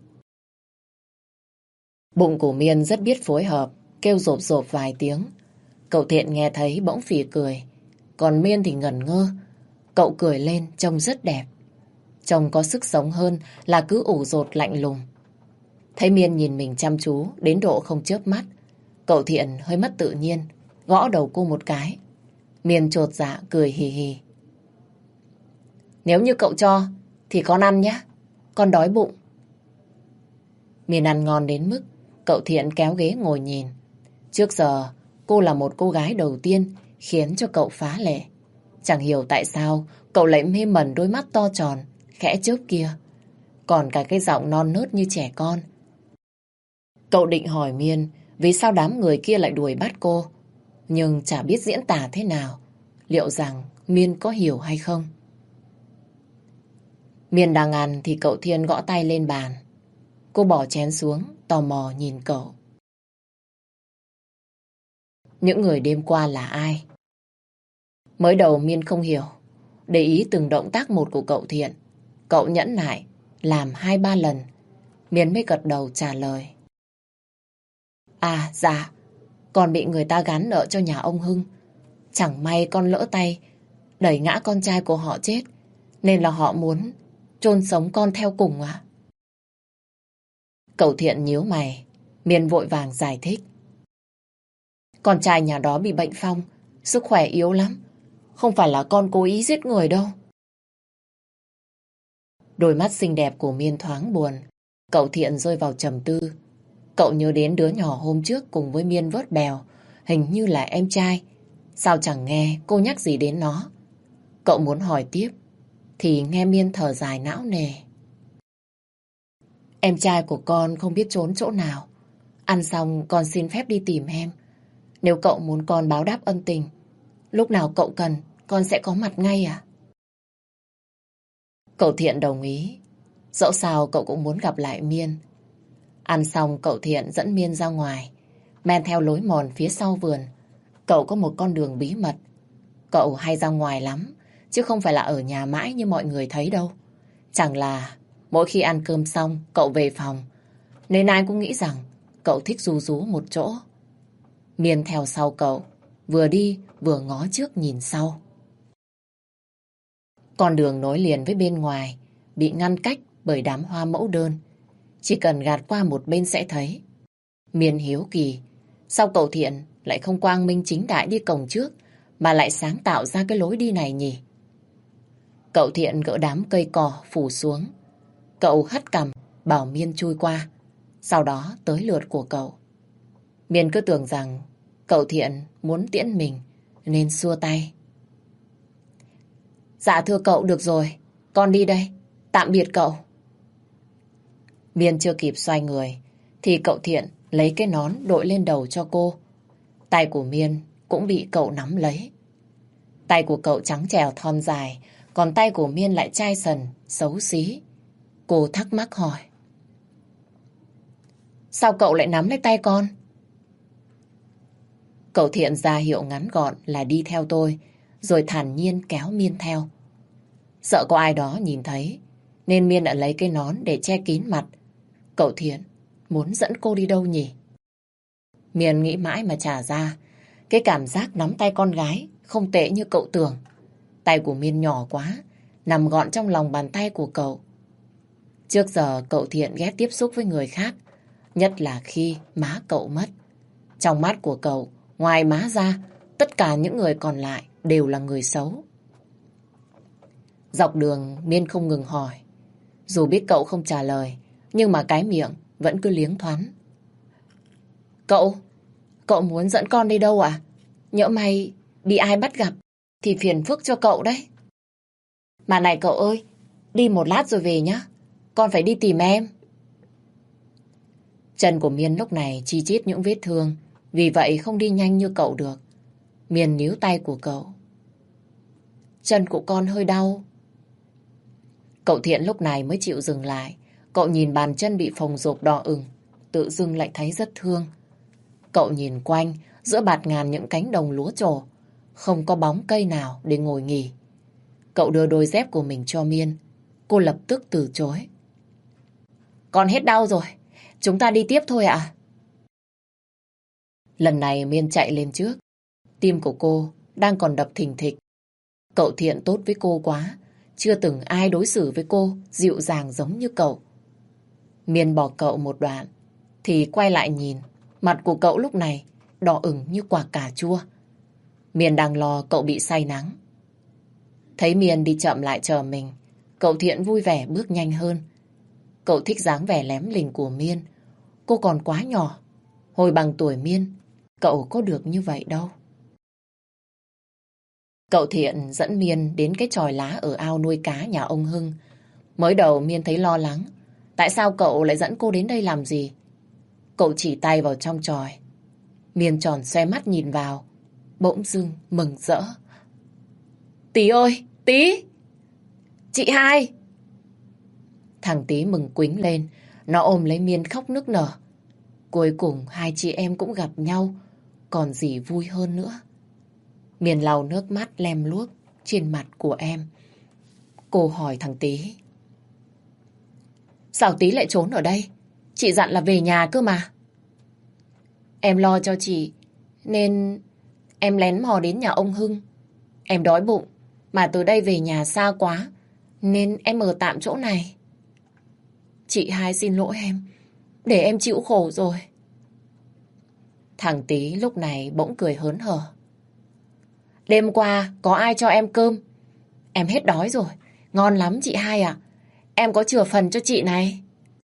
Bụng của Miên rất biết phối hợp, kêu rộp rộp vài tiếng. Cậu Thiện nghe thấy bỗng phì cười, còn Miên thì ngẩn ngơ. Cậu cười lên trông rất đẹp. Trông có sức sống hơn là cứ ủ rột lạnh lùng. Thấy Miên nhìn mình chăm chú đến độ không chớp mắt, cậu Thiện hơi mất tự nhiên, gõ đầu cô một cái. Miên chột dạ cười hì hì. Nếu như cậu cho thì con ăn nhé, con đói bụng. Miên ăn ngon đến mức cậu Thiện kéo ghế ngồi nhìn. Trước giờ cô là một cô gái đầu tiên khiến cho cậu phá lệ. Chẳng hiểu tại sao cậu lại mê mẩn đôi mắt to tròn khẽ chớp kia, còn cả cái giọng non nớt như trẻ con. Cậu định hỏi Miên vì sao đám người kia lại đuổi bắt cô, nhưng chả biết diễn tả thế nào. Liệu rằng Miên có hiểu hay không? Miên đang ăn thì cậu Thiên gõ tay lên bàn. Cô bỏ chén xuống, tò mò nhìn cậu. Những người đêm qua là ai? Mới đầu Miên không hiểu, để ý từng động tác một của cậu Thiện. Cậu nhẫn nại, làm hai ba lần. Miên mới gật đầu trả lời. À dạ, con bị người ta gán nợ cho nhà ông Hưng. Chẳng may con lỡ tay, đẩy ngã con trai của họ chết, nên là họ muốn chôn sống con theo cùng ạ. Cậu Thiện nhíu mày, Miên vội vàng giải thích. Con trai nhà đó bị bệnh phong, sức khỏe yếu lắm. Không phải là con cố ý giết người đâu. Đôi mắt xinh đẹp của Miên thoáng buồn. Cậu Thiện rơi vào trầm tư. Cậu nhớ đến đứa nhỏ hôm trước cùng với Miên vớt bèo, hình như là em trai. Sao chẳng nghe cô nhắc gì đến nó. Cậu muốn hỏi tiếp, thì nghe Miên thở dài não nề. Em trai của con không biết trốn chỗ nào. Ăn xong con xin phép đi tìm em. Nếu cậu muốn con báo đáp ân tình, lúc nào cậu cần, con sẽ có mặt ngay à? Cậu Thiện đồng ý. Dẫu sao cậu cũng muốn gặp lại Miên. Ăn xong cậu Thiện dẫn Miên ra ngoài, men theo lối mòn phía sau vườn. Cậu có một con đường bí mật. Cậu hay ra ngoài lắm, chứ không phải là ở nhà mãi như mọi người thấy đâu. Chẳng là mỗi khi ăn cơm xong cậu về phòng, nên ai cũng nghĩ rằng cậu thích ru rú một chỗ. Miên theo sau cậu, vừa đi vừa ngó trước nhìn sau. Con đường nối liền với bên ngoài bị ngăn cách bởi đám hoa mẫu đơn. Chỉ cần gạt qua một bên sẽ thấy. Miên hiếu kỳ, sao cậu Thiện lại không quang minh chính đại đi cổng trước, mà lại sáng tạo ra cái lối đi này nhỉ? Cậu Thiện gỡ đám cây cỏ phủ xuống. Cậu hất cằm bảo Miên chui qua. Sau đó tới lượt của cậu. Miên cứ tưởng rằng cậu Thiện muốn tiễn mình, nên xua tay. Dạ thưa cậu, được rồi, con đi đây. Tạm biệt cậu. Miên chưa kịp xoay người thì cậu Thiện lấy cái nón đội lên đầu cho cô. Tay của Miên cũng bị cậu nắm lấy. Tay của cậu trắng trẻo thon dài, còn tay của Miên lại chai sần, xấu xí. Cô thắc mắc hỏi. Sao cậu lại nắm lấy tay con? Cậu Thiện ra hiệu ngắn gọn là đi theo tôi, rồi thản nhiên kéo Miên theo. Sợ có ai đó nhìn thấy, nên Miên đã lấy cái nón để che kín mặt. Cậu Thiện muốn dẫn cô đi đâu nhỉ? Miên nghĩ mãi mà chả ra. Cái cảm giác nắm tay con gái không tệ như cậu tưởng. Tay của Miên nhỏ quá, nằm gọn trong lòng bàn tay của cậu. Trước giờ cậu Thiện ghét tiếp xúc với người khác, nhất là khi má cậu mất. Trong mắt của cậu, ngoài má ra, tất cả những người còn lại đều là người xấu. Dọc đường Miên không ngừng hỏi. Dù biết cậu không trả lời, nhưng mà cái miệng vẫn cứ liếng thoáng. Cậu, cậu muốn dẫn con đi đâu à? Nhỡ may bị ai bắt gặp thì phiền phức cho cậu đấy. Mà này cậu ơi, đi một lát rồi về nhá. Con phải đi tìm em. Chân của Miên lúc này chi chít những vết thương, vì vậy không đi nhanh như cậu được. Miên níu tay của cậu. Chân của con hơi đau. Cậu Thiện lúc này mới chịu dừng lại. Cậu nhìn bàn chân bị phồng rộp đỏ ửng, tự dưng lại thấy rất thương. Cậu nhìn quanh, giữa bạt ngàn những cánh đồng lúa trổ, không có bóng cây nào để ngồi nghỉ. Cậu đưa đôi dép của mình cho Miên. Cô lập tức từ chối. Con hết đau rồi, chúng ta đi tiếp thôi ạ. Lần này Miên chạy lên trước. Tim của cô đang còn đập thình thịch. Cậu Thiện tốt với cô quá. Chưa từng ai đối xử với cô dịu dàng giống như cậu. Miên bỏ cậu một đoạn thì quay lại nhìn. Mặt của cậu lúc này đỏ ửng như quả cà chua. Miên đang lo cậu bị say nắng. Thấy Miên đi chậm lại chờ mình, cậu Thiện vui vẻ bước nhanh hơn. Cậu thích dáng vẻ lém lỉnh của Miên. Cô còn quá nhỏ. Hồi bằng tuổi Miên, cậu có được như vậy đâu. Cậu Thiện dẫn Miên đến cái chòi lá ở ao nuôi cá nhà ông Hưng. Mới đầu Miên thấy lo lắng. Tại sao cậu lại dẫn cô đến đây làm gì? Cậu chỉ tay vào trong chòi. Miên tròn xoe mắt nhìn vào. Bỗng dưng mừng rỡ. Tí ơi, Tí! Chị hai! Thằng Tí mừng quính lên, nó ôm lấy Miên khóc nức nở. Cuối cùng hai chị em cũng gặp nhau, còn gì vui hơn nữa. Miên lau nước mắt lem luốc trên mặt của em. Cô hỏi thằng Tí. Sao Tí lại trốn ở đây? Chị dặn là về nhà cơ mà. Em lo cho chị, nên em lén mò đến nhà ông Hưng. Em đói bụng, mà từ đây về nhà xa quá, nên em ở tạm chỗ này. Chị hai xin lỗi em, để em chịu khổ rồi. Thằng Tí lúc này bỗng cười hớn hở. Đêm qua có ai cho em cơm? Em hết đói rồi, ngon lắm chị hai ạ. Em có chừa phần cho chị này.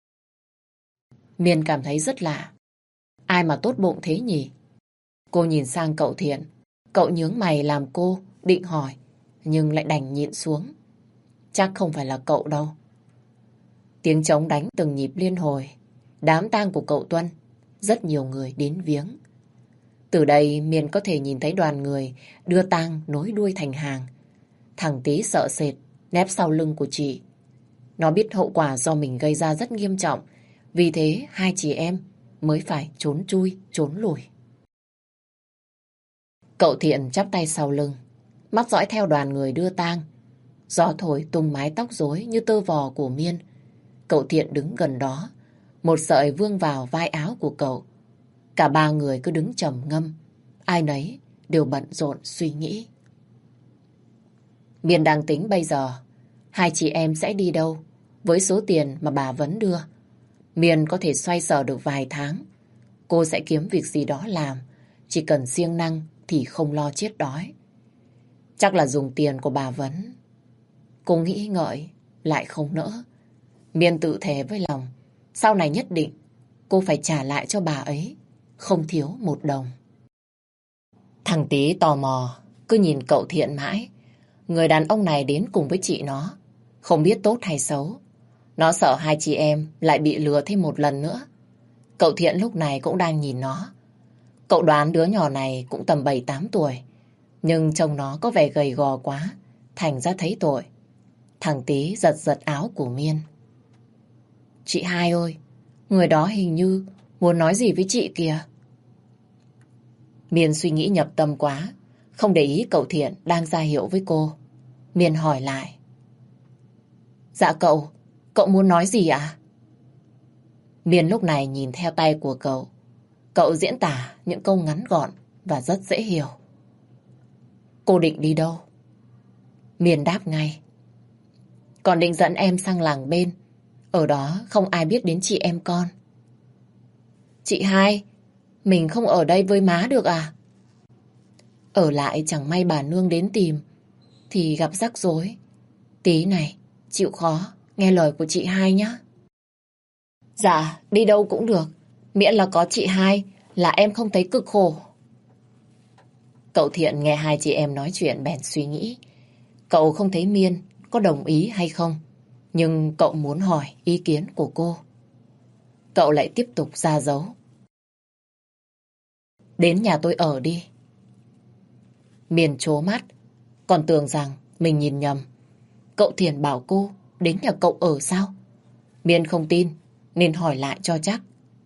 Miên cảm thấy rất lạ. Ai mà tốt bụng thế nhỉ? Cô nhìn sang cậu Thiện. Cậu nhướng mày làm cô định hỏi, nhưng lại đành nhịn xuống. Chắc không phải là cậu đâu. Tiếng trống đánh từng nhịp liên hồi. Đám tang của cậu Tuân, rất nhiều người đến viếng. Từ đây Miên có thể nhìn thấy đoàn người đưa tang nối đuôi thành hàng. Thằng Tí sợ sệt nép sau lưng của chị. Nó biết hậu quả do mình gây ra rất nghiêm trọng, vì thế hai chị em mới phải trốn chui, trốn lùi. Cậu Thiện chắp tay sau lưng, mắt dõi theo đoàn người đưa tang. Gió thổi tung mái tóc rối như tơ vò của Miên. Cậu Thiện đứng gần đó, một sợi vương vào vai áo của cậu. Cả ba người cứ đứng trầm ngâm, ai nấy đều bận rộn suy nghĩ. Miên đang tính bây giờ hai chị em sẽ đi đâu với số tiền mà bà Vấn đưa. Miên có thể xoay sở được vài tháng. Cô sẽ kiếm việc gì đó làm, chỉ cần siêng năng thì không lo chết đói. Chắc là dùng tiền của bà Vấn. Cô nghĩ ngợi lại không nỡ. Miên tự thề với lòng, sau này nhất định cô phải trả lại cho bà ấy, không thiếu một đồng. Thằng Tí tò mò cứ nhìn cậu Thiện mãi. Người đàn ông này đến cùng với chị nó, không biết tốt hay xấu. Nó sợ hai chị em lại bị lừa thêm một lần nữa. Cậu Thiện lúc này cũng đang nhìn nó. Cậu đoán đứa nhỏ này cũng tầm bảy tám tuổi, nhưng trông nó có vẻ gầy gò quá, thành ra thấy tội. Thằng Tí giật giật áo của Miên. Chị hai ơi, người đó hình như muốn nói gì với chị kìa. Miên suy nghĩ nhập tâm quá, không để ý cậu Thiện đang ra hiệu với cô. Miên hỏi lại. Dạ cậu, cậu muốn nói gì ạ? Miên lúc này nhìn theo tay của cậu. Cậu diễn tả những câu ngắn gọn và rất dễ hiểu. Cô định đi đâu? Miên đáp ngay. Còn định dẫn em sang làng bên. Ở đó không ai biết đến chị em con. Chị hai, mình không ở đây với má được à? Ở lại chẳng may bà nương đến tìm thì gặp rắc rối. Tí này, chịu khó, nghe lời của chị hai nhé. Dạ, đi đâu cũng được. Miễn là có chị hai là em không thấy cực khổ. Cậu Thiện nghe hai chị em nói chuyện bèn suy nghĩ. Cậu không thấy Miên có đồng ý hay không, nhưng cậu muốn hỏi ý kiến của cô. Cậu lại tiếp tục ra dấu. Đến nhà tôi ở đi. Miên trố mắt, còn tưởng rằng mình nhìn nhầm. Cậu Thiện bảo cô đến nhà cậu ở sao? Miên không tin nên hỏi lại cho chắc.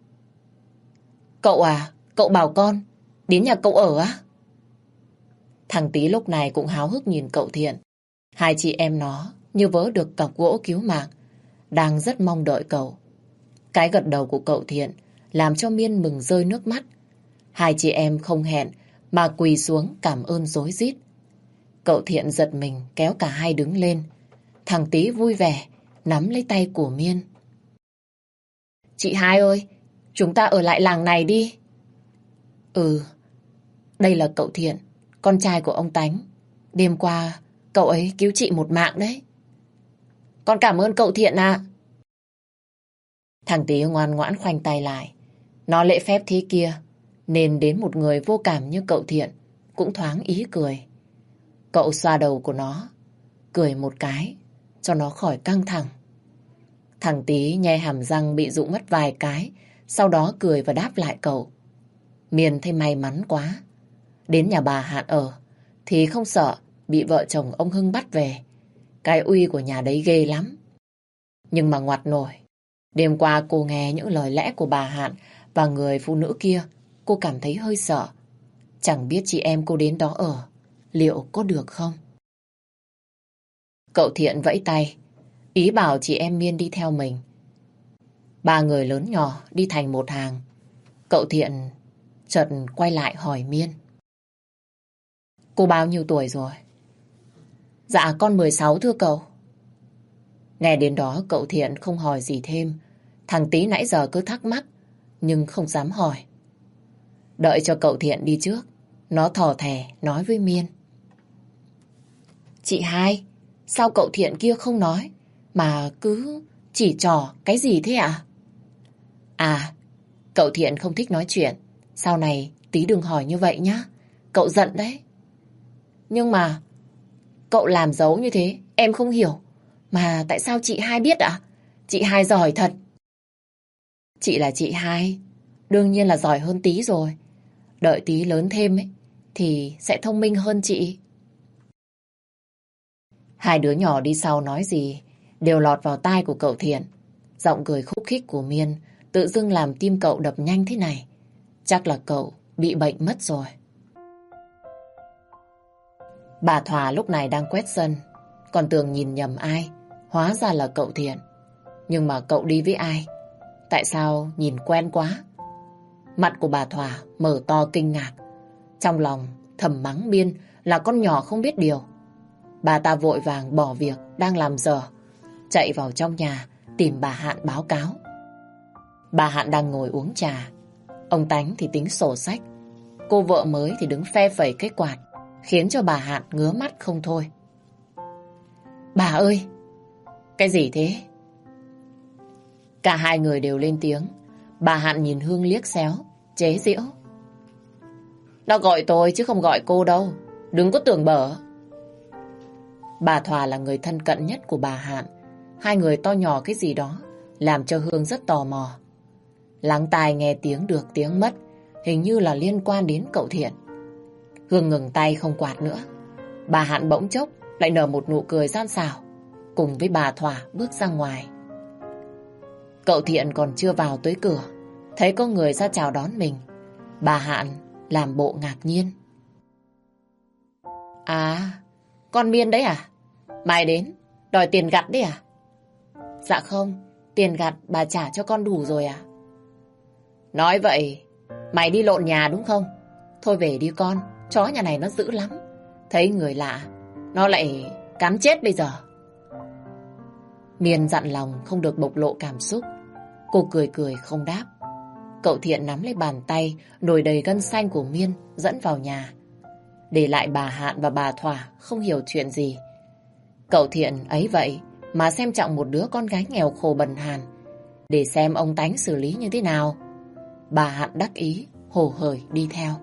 Cậu à, cậu bảo con đến nhà cậu ở á? Thằng Tí lúc này cũng háo hức nhìn cậu Thiện. Hai chị em nó như vớ được cọc gỗ cứu mạng, đang rất mong đợi cậu. Cái gật đầu của cậu Thiện làm cho Miên mừng rơi nước mắt. Hai chị em không hẹn mà quỳ xuống cảm ơn rối rít. Cậu Thiện giật mình kéo cả hai đứng lên. Thằng Tí vui vẻ nắm lấy tay của Miên. Chị hai ơi, chúng ta ở lại làng này đi. Ừ, đây là cậu Thiện, con trai của ông Tánh. Đêm qua cậu ấy cứu chị một mạng đấy. Con cảm ơn cậu Thiện ạ. Thằng Tí ngoan ngoãn khoanh tay lại. Nó lễ phép thế kia, nên đến một người vô cảm như cậu Thiện cũng thoáng ý cười. Cậu xoa đầu của nó, cười một cái cho nó khỏi căng thẳng. Thằng Tí nhe hàm răng bị rụng mất vài cái, sau đó cười và đáp lại cậu. Miên thấy may mắn quá. Đến nhà bà Hạn ở thì không sợ bị vợ chồng ông Hưng bắt về. Cái uy của nhà đấy ghê lắm. Nhưng mà ngoặt nổi. Đêm qua cô nghe những lời lẽ của bà Hạn và người phụ nữ kia, cô cảm thấy hơi sợ. Chẳng biết chị em cô đến đó ở, liệu có được không? Cậu Thiện vẫy tay, ý bảo chị em Miên đi theo mình. Ba người lớn nhỏ đi thành một hàng. Cậu Thiện chợt quay lại hỏi Miên. Cô bao nhiêu tuổi rồi? Dạ con mười sáu thưa cậu. Nghe đến đó cậu Thiện không hỏi gì thêm. Thằng Tý nãy giờ cứ thắc mắc, nhưng không dám hỏi. Đợi cho cậu Thiện đi trước, nó thò thè nói với Miên. Chị hai, sao cậu Thiện kia không nói, mà cứ chỉ trò cái gì thế ạ? À, cậu Thiện không thích nói chuyện. Sau này Tý đừng hỏi như vậy nhá. Cậu giận đấy. Nhưng mà cậu làm giấu như thế, em không hiểu. Mà tại sao chị hai biết ạ? Chị hai giỏi thật. Chị là chị hai, đương nhiên là giỏi hơn Tý rồi. Đợi Tý lớn thêm ấy, thì sẽ thông minh hơn chị. Hai đứa nhỏ đi sau nói gì đều lọt vào tai của cậu Thiện. Giọng cười khúc khích của Miên tự dưng làm tim cậu đập nhanh thế này. Chắc là cậu bị bệnh mất rồi. Bà Thỏa lúc này đang quét sân, còn tưởng nhìn nhầm ai, hóa ra là cậu Thiện. Nhưng mà cậu đi với ai? Tại sao nhìn quen quá? Mặt của bà Thỏa mở to kinh ngạc. Trong lòng thầm mắng Miên là con nhỏ không biết điều. Bà ta vội vàng bỏ việc đang làm dở, chạy vào trong nhà tìm bà Hạn báo cáo. Bà Hạn đang ngồi uống trà. Ông Tánh thì tính sổ sách. Cô vợ mới thì đứng phe phẩy cái quạt, khiến cho bà Hạn ngứa mắt không thôi. Bà ơi! Cái gì thế? Cả hai người đều lên tiếng. Bà Hạn nhìn Hương liếc xéo, chế giễu. Nó gọi tôi chứ không gọi cô đâu. Đừng có tưởng bở. Bà Thỏa là người thân cận nhất của bà Hạn. Hai người to nhỏ cái gì đó làm cho Hương rất tò mò. Lắng tai nghe tiếng được tiếng mất, hình như là liên quan đến cậu Thiện. Hương ngừng tay không quạt nữa. Bà Hạn bỗng chốc lại nở một nụ cười gian xảo, cùng với bà Thỏa bước ra ngoài. Cậu Thiện còn chưa vào tới cửa, thấy có người ra chào đón mình. Bà Hạn làm bộ ngạc nhiên. À, con Miên đấy à? Mai đến, đòi tiền gặt đấy à? Dạ không, tiền gặt bà trả cho con đủ rồi à? Nói vậy, mày đi lộn nhà đúng không? Thôi về đi con, chó nhà này nó dữ lắm. Thấy người lạ, nó lại cắn chết bây giờ. Miên dặn lòng không được bộc lộ cảm xúc. Cô cười cười không đáp. Cậu Thiện nắm lấy bàn tay nổi đầy gân xanh của Miên dẫn vào nhà, để lại bà Hạn và bà Thỏa không hiểu chuyện gì. Cậu Thiện ấy vậy mà xem trọng một đứa con gái nghèo khổ bần hàn, để xem ông Tánh xử lý như thế nào. Bà Hạn đắc ý hồ hởi đi theo.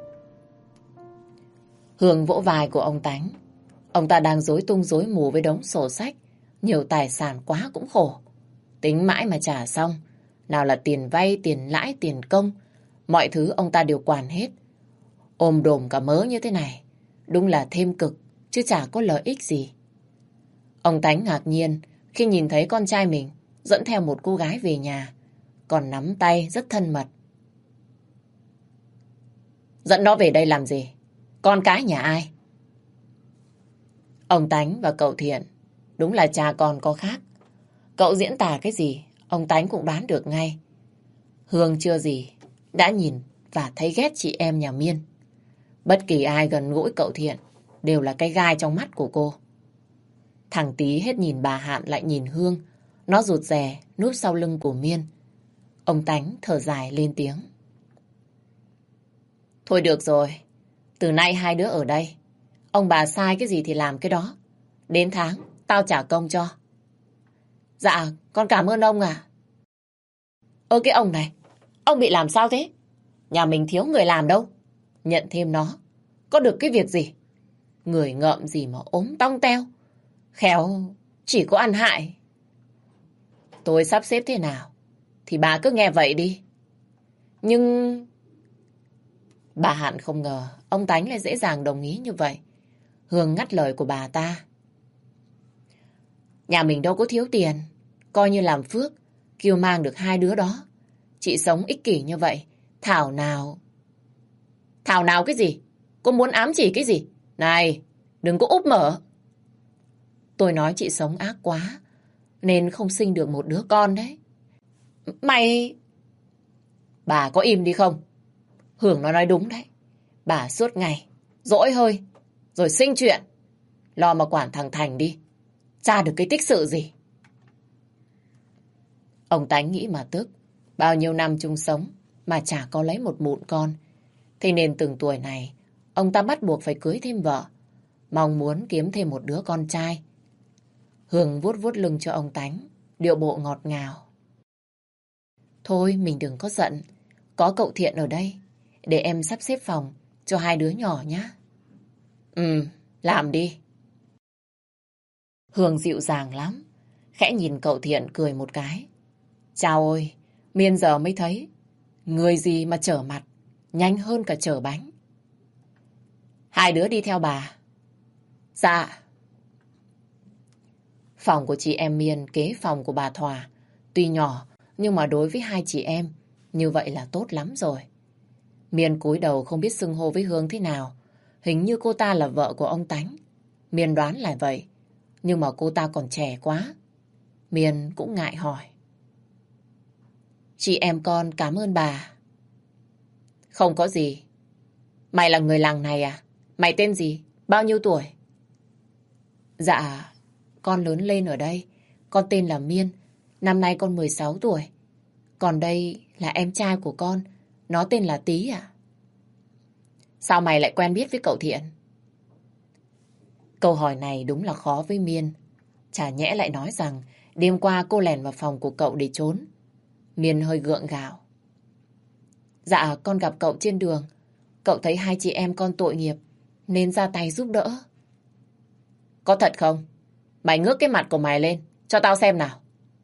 Hương vỗ vai của ông Tánh. Ông ta đang rối tung rối mù với đống sổ sách, nhiều tài sản quá cũng khổ. Tính mãi mà trả xong. Nào là tiền vay, tiền lãi, tiền công, mọi thứ ông ta đều quản hết. Ôm đồm cả mớ như thế này, đúng là thêm cực, chứ chả có lợi ích gì. Ông Tánh ngạc nhiên khi nhìn thấy con trai mình dẫn theo một cô gái về nhà, còn nắm tay rất thân mật. Dẫn nó về đây làm gì? Con cái nhà ai? Ông Tánh và cậu Thiện đúng là cha con có khác. Cậu diễn tả cái gì, ông Tánh cũng đoán được ngay. Hương chưa gì đã nhìn và thấy ghét chị em nhà Miên. Bất kỳ ai gần gũi cậu Thiện đều là cái gai trong mắt của cô. Thằng Tý hết nhìn bà Hạn lại nhìn Hương. Nó rụt rè núp sau lưng của Miên. Ông Tánh thở dài lên tiếng. Thôi được rồi, từ nay hai đứa ở đây. Ông bà sai cái gì thì làm cái đó. Đến tháng tao trả công cho. Dạ, con cảm ơn ông à. Ơ cái ông này, ông bị làm sao thế? Nhà mình thiếu người làm đâu. Nhận thêm nó, có được cái việc gì? Người ngợm gì mà ốm tong teo. Khéo chỉ có ăn hại. Tôi sắp xếp thế nào thì bà cứ nghe vậy đi. Nhưng... Bà Hạn không ngờ ông Tánh lại dễ dàng đồng ý như vậy. Hương ngắt lời của bà ta. Nhà mình đâu có thiếu tiền. coi như làm phước, kêu mang được hai đứa đó. Chị sống ích kỷ như vậy, thảo nào... Thảo nào cái gì? Cô muốn ám chỉ cái gì? Này, đừng có úp mở. Tôi nói chị sống ác quá, nên không sinh được một đứa con đấy. Mày... Bà có im đi không? Hưởng nó nói đúng đấy. Bà suốt ngày, dỗi hơi, rồi sinh chuyện. Lo mà quản thằng Thành đi. Tra được cái tích sự gì. Ông Tánh nghĩ mà tức. Bao nhiêu năm chung sống mà chả có lấy một mụn con. Thế nên từng tuổi này, ông ta bắt buộc phải cưới thêm vợ. Mong muốn kiếm thêm một đứa con trai. Hương vuốt vuốt lưng cho ông Tánh, điệu bộ ngọt ngào. Thôi mình đừng có giận. Có cậu Thiện ở đây. Để em sắp xếp phòng cho hai đứa nhỏ nhé. Ừ, làm đi. Hương dịu dàng lắm. Khẽ nhìn cậu Thiện cười một cái. Chào ôi, Miên giờ mới thấy. Người gì mà chở mặt, nhanh hơn cả chở bánh. Hai đứa đi theo bà. Dạ. Phòng của chị em Miên kế phòng của bà Thòa. Tuy nhỏ, nhưng mà đối với hai chị em, như vậy là tốt lắm rồi. Miên cúi đầu không biết xưng hô với Hương thế nào. Hình như cô ta là vợ của ông Tánh. Miên đoán là vậy. Nhưng mà cô ta còn trẻ quá. Miên cũng ngại hỏi. Chị em con cảm ơn bà. Không có gì. Mày là người làng này à? Mày tên gì? Bao nhiêu tuổi? Dạ, con lớn lên ở đây. Con tên là Miên. Năm nay con mười sáu tuổi. Còn đây là em trai của con. Nó tên là Tý à? Sao mày lại quen biết với cậu Thiện? Câu hỏi này đúng là khó với Miên. Chả nhẽ lại nói rằng đêm qua cô lèn vào phòng của cậu để trốn. Miên hơi gượng gạo. Dạ, con gặp cậu trên đường. Cậu thấy hai chị em con tội nghiệp nên ra tay giúp đỡ. Có thật không? Mày ngước cái mặt của mày lên cho tao xem nào.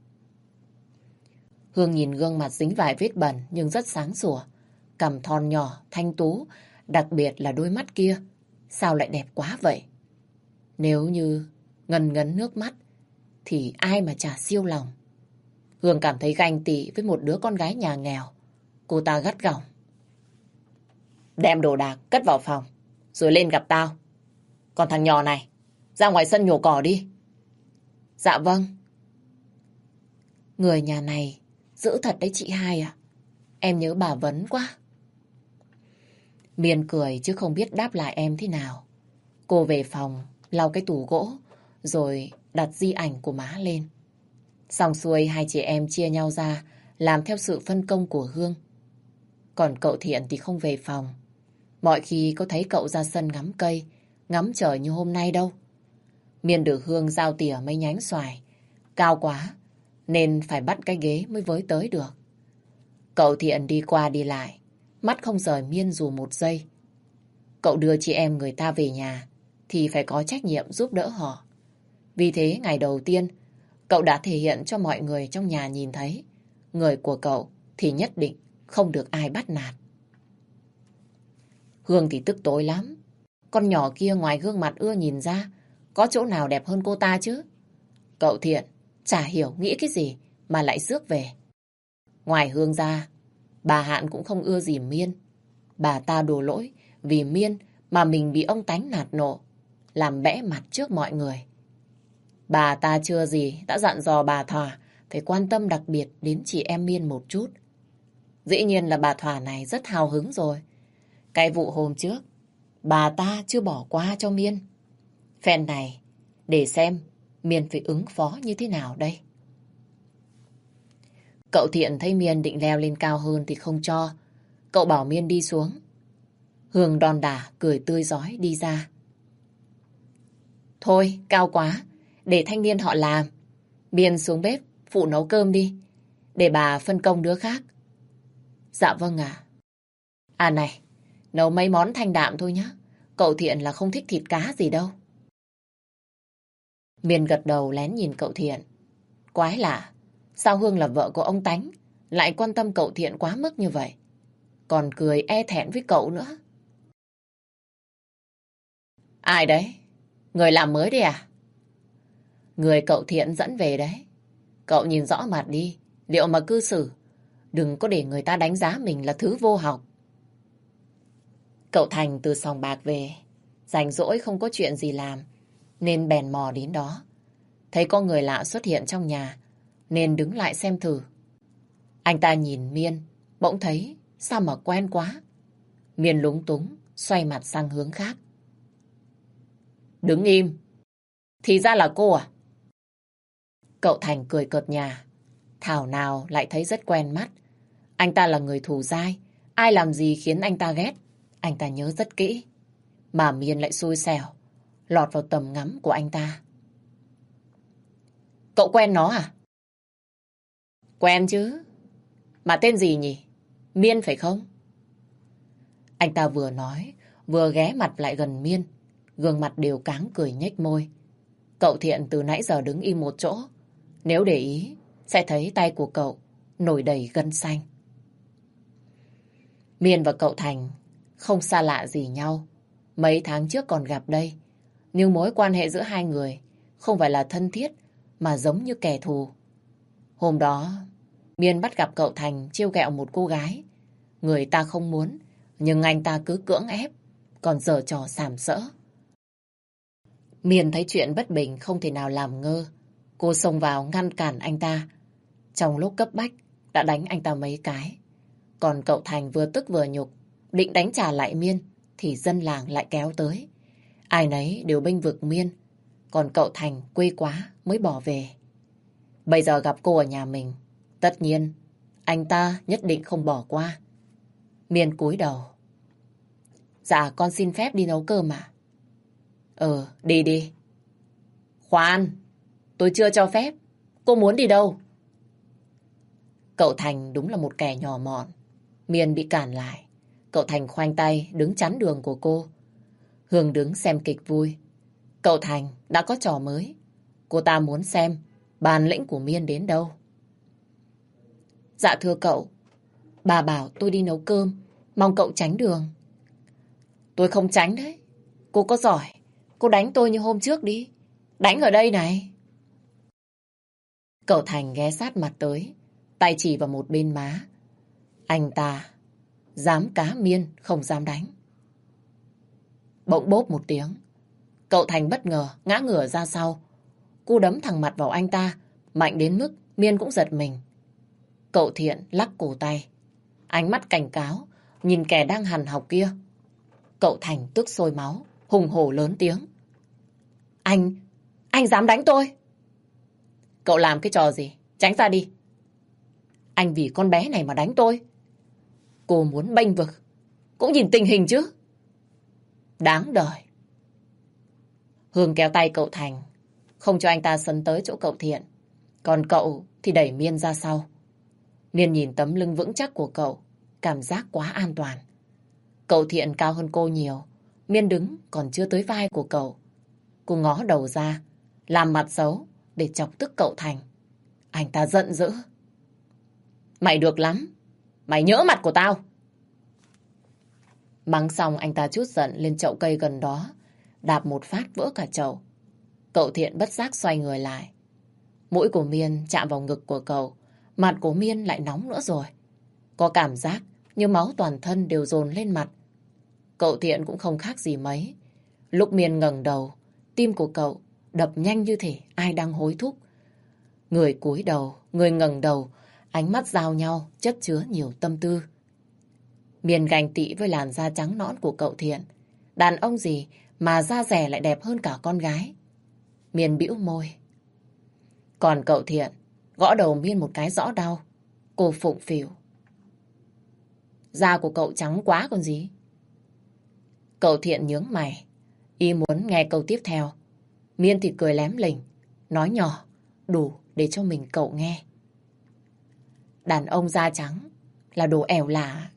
Hương nhìn gương mặt dính vài vết bẩn nhưng rất sáng sủa. Cằm thon nhỏ, thanh tú, đặc biệt là đôi mắt kia. Sao lại đẹp quá vậy? Nếu như ngần ngấn nước mắt thì ai mà chả siêu lòng. Hương cảm thấy ganh tị với một đứa con gái nhà nghèo. Cô ta gắt gỏng. Đem đồ đạc cất vào phòng rồi lên gặp tao. Còn thằng nhỏ này, ra ngoài sân nhổ cỏ đi. Dạ vâng. Người nhà này dữ thật đấy chị hai à. Em nhớ bà Vấn quá. Miên cười chứ không biết đáp lại em thế nào. Cô về phòng lau cái tủ gỗ rồi đặt di ảnh của má lên. Xong xuôi hai chị em chia nhau ra làm theo sự phân công của Hương. Còn cậu Thiện thì không về phòng. Mọi khi có thấy cậu ra sân ngắm cây, ngắm trời như hôm nay đâu. Miên được Hương giao tỉa mấy nhánh xoài. Cao quá nên phải bắt cái ghế mới với tới được. Cậu Thiện đi qua đi lại, mắt không rời Miên dù một giây. Cậu đưa chị em người ta về nhà thì phải có trách nhiệm giúp đỡ họ. Vì thế ngày đầu tiên, cậu đã thể hiện cho mọi người trong nhà nhìn thấy người của cậu thì nhất định không được ai bắt nạt. Hương thì tức tối lắm. Con nhỏ kia ngoài gương mặt ưa nhìn ra, có chỗ nào đẹp hơn cô ta chứ? Cậu Thiện chả hiểu nghĩ cái gì mà lại rước về. Ngoài Hương ra, bà Hạn cũng không ưa gì Miên. Bà ta đổ lỗi vì Miên mà mình bị ông Tánh nạt nộ, làm bẽ mặt trước mọi người. Bà ta chưa gì đã dặn dò bà Thòa phải quan tâm đặc biệt đến chị em Miên một chút. Dĩ nhiên là bà Thòa này rất hào hứng rồi. Cái vụ hôm trước, bà ta chưa bỏ qua cho Miên. Phen này, để xem Miên phải ứng phó như thế nào đây. Cậu Thiện thấy Miên định leo lên cao hơn thì không cho. Cậu bảo Miên đi xuống. Hương đon đả, cười tươi rói đi ra. Thôi, cao quá, để thanh niên họ làm. Miên xuống bếp, phụ nấu cơm đi, để bà phân công đứa khác. Dạ vâng ạ. À này, nấu mấy món thanh đạm thôi nhá. Cậu Thiện là không thích thịt cá gì đâu. Miên gật đầu lén nhìn cậu Thiện. Quái lạ, sao Hương là vợ của ông Tánh lại quan tâm cậu Thiện quá mức như vậy? Còn cười e thẹn với cậu nữa. Ai đấy? Người làm mới đấy à? Người cậu Thiện dẫn về đấy. Cậu nhìn rõ mặt đi, liệu mà cư xử. Đừng có để người ta đánh giá mình là thứ vô học. Cậu Thành từ sòng bạc về, rảnh rỗi không có chuyện gì làm, nên bèn mò đến đó. Thấy có người lạ xuất hiện trong nhà, nên đứng lại xem thử. Anh ta nhìn Miên, bỗng thấy sao mà quen quá. Miên lúng túng, xoay mặt sang hướng khác. Đứng im. Thì ra là cô à? Cậu Thành cười cợt nhả. Thảo nào lại thấy rất quen mắt. Anh ta là người thù dai, ai làm gì khiến anh ta ghét, anh ta nhớ rất kỹ. Mà Miên lại xui xẻo, lọt vào tầm ngắm của anh ta. Cậu quen nó à? Quen chứ. Mà tên gì nhỉ? Miên phải không? Anh ta vừa nói, vừa ghé mặt lại gần Miên. Gương mặt đều cáng cười nhếch môi. Cậu Thiện từ nãy giờ đứng im một chỗ. Nếu để ý, sẽ thấy tay của cậu nổi đầy gân xanh. Miên và cậu Thành không xa lạ gì nhau. Mấy tháng trước còn gặp đây. Nhưng mối quan hệ giữa hai người không phải là thân thiết, mà giống như kẻ thù. Hôm đó, Miên bắt gặp cậu Thành trêu ghẹo một cô gái. Người ta không muốn, nhưng anh ta cứ cưỡng ép, còn giở trò sàm sỡ. Miên thấy chuyện bất bình không thể nào làm ngơ. Cô xông vào ngăn cản anh ta. Trong lúc cấp bách, đã đánh anh ta mấy cái. Còn cậu Thành vừa tức vừa nhục, định đánh trả lại Miên, thì dân làng lại kéo tới. Ai nấy đều bênh vực Miên, còn cậu Thành quê quá mới bỏ về. Bây giờ gặp cô ở nhà mình, tất nhiên anh ta nhất định không bỏ qua. Miên cúi đầu. Dạ con xin phép đi nấu cơm ạ. Ờ, đi đi. Khoan, tôi chưa cho phép. Cô muốn đi đâu? Cậu Thành đúng là một kẻ nhỏ mọn. Miên bị cản lại. Cậu Thành khoanh tay đứng chắn đường của cô. Hương đứng xem kịch vui. Cậu Thành đã có trò mới. Cô ta muốn xem bản lĩnh của Miên đến đâu. Dạ thưa cậu, bà bảo tôi đi nấu cơm, mong cậu tránh đường. Tôi không tránh đấy. Cô có giỏi, cô đánh tôi như hôm trước đi. Đánh ở đây này. Cậu Thành ghé sát mặt tới, tay chỉ vào một bên má. Anh ta dám cá Miên, không dám đánh. Bỗng bốp một tiếng, cậu Thành bất ngờ ngã ngửa ra sau. Cú đấm thẳng mặt vào anh ta, mạnh đến mức Miên cũng giật mình. Cậu Thiện lắc cổ tay, ánh mắt cảnh cáo, nhìn kẻ đang hằn học kia. Cậu Thành tức sôi máu, hùng hổ lớn tiếng. Anh, anh dám đánh tôi? Cậu làm cái trò gì? Tránh ra đi. Anh vì con bé này mà đánh tôi? Cô muốn bênh vực, cũng nhìn tình hình chứ. Đáng đời. Hương kéo tay cậu Thành, không cho anh ta sấn tới chỗ cậu Thiện. Còn cậu thì đẩy Miên ra sau. Miên nhìn tấm lưng vững chắc của cậu, cảm giác quá an toàn. Cậu Thiện cao hơn cô nhiều. Miên đứng còn chưa tới vai của cậu. Cô ngó đầu ra, làm mặt xấu để chọc tức cậu Thành. Anh ta giận dữ. Mày được lắm. Mày nhỡ mặt của tao. Mắng xong anh ta trút giận lên chậu cây gần đó, đạp một phát vỡ cả chậu. Cậu Thiện bất giác xoay người lại. Mũi của Miên chạm vào ngực của cậu. Mặt của Miên lại nóng nữa rồi. Có cảm giác như máu toàn thân đều dồn lên mặt. Cậu Thiện cũng không khác gì mấy. Lúc Miên ngẩng đầu, tim của cậu đập nhanh như thể ai đang hối thúc. Người cúi đầu, người ngẩng đầu, ánh mắt giao nhau, chất chứa nhiều tâm tư. Miên ganh tị với làn da trắng nõn của cậu Thiện. Đàn ông gì mà da dẻ lại đẹp hơn cả con gái. Miên bĩu môi. Còn cậu Thiện gõ đầu Miên một cái rõ đau. Cô phụng phịu. Da của cậu trắng quá còn gì. Cậu Thiện nhướng mày, y muốn nghe câu tiếp theo. Miên thì cười lém lỉnh, nói nhỏ, đủ để cho mình cậu nghe. Đàn ông da trắng là đồ ẻo lả.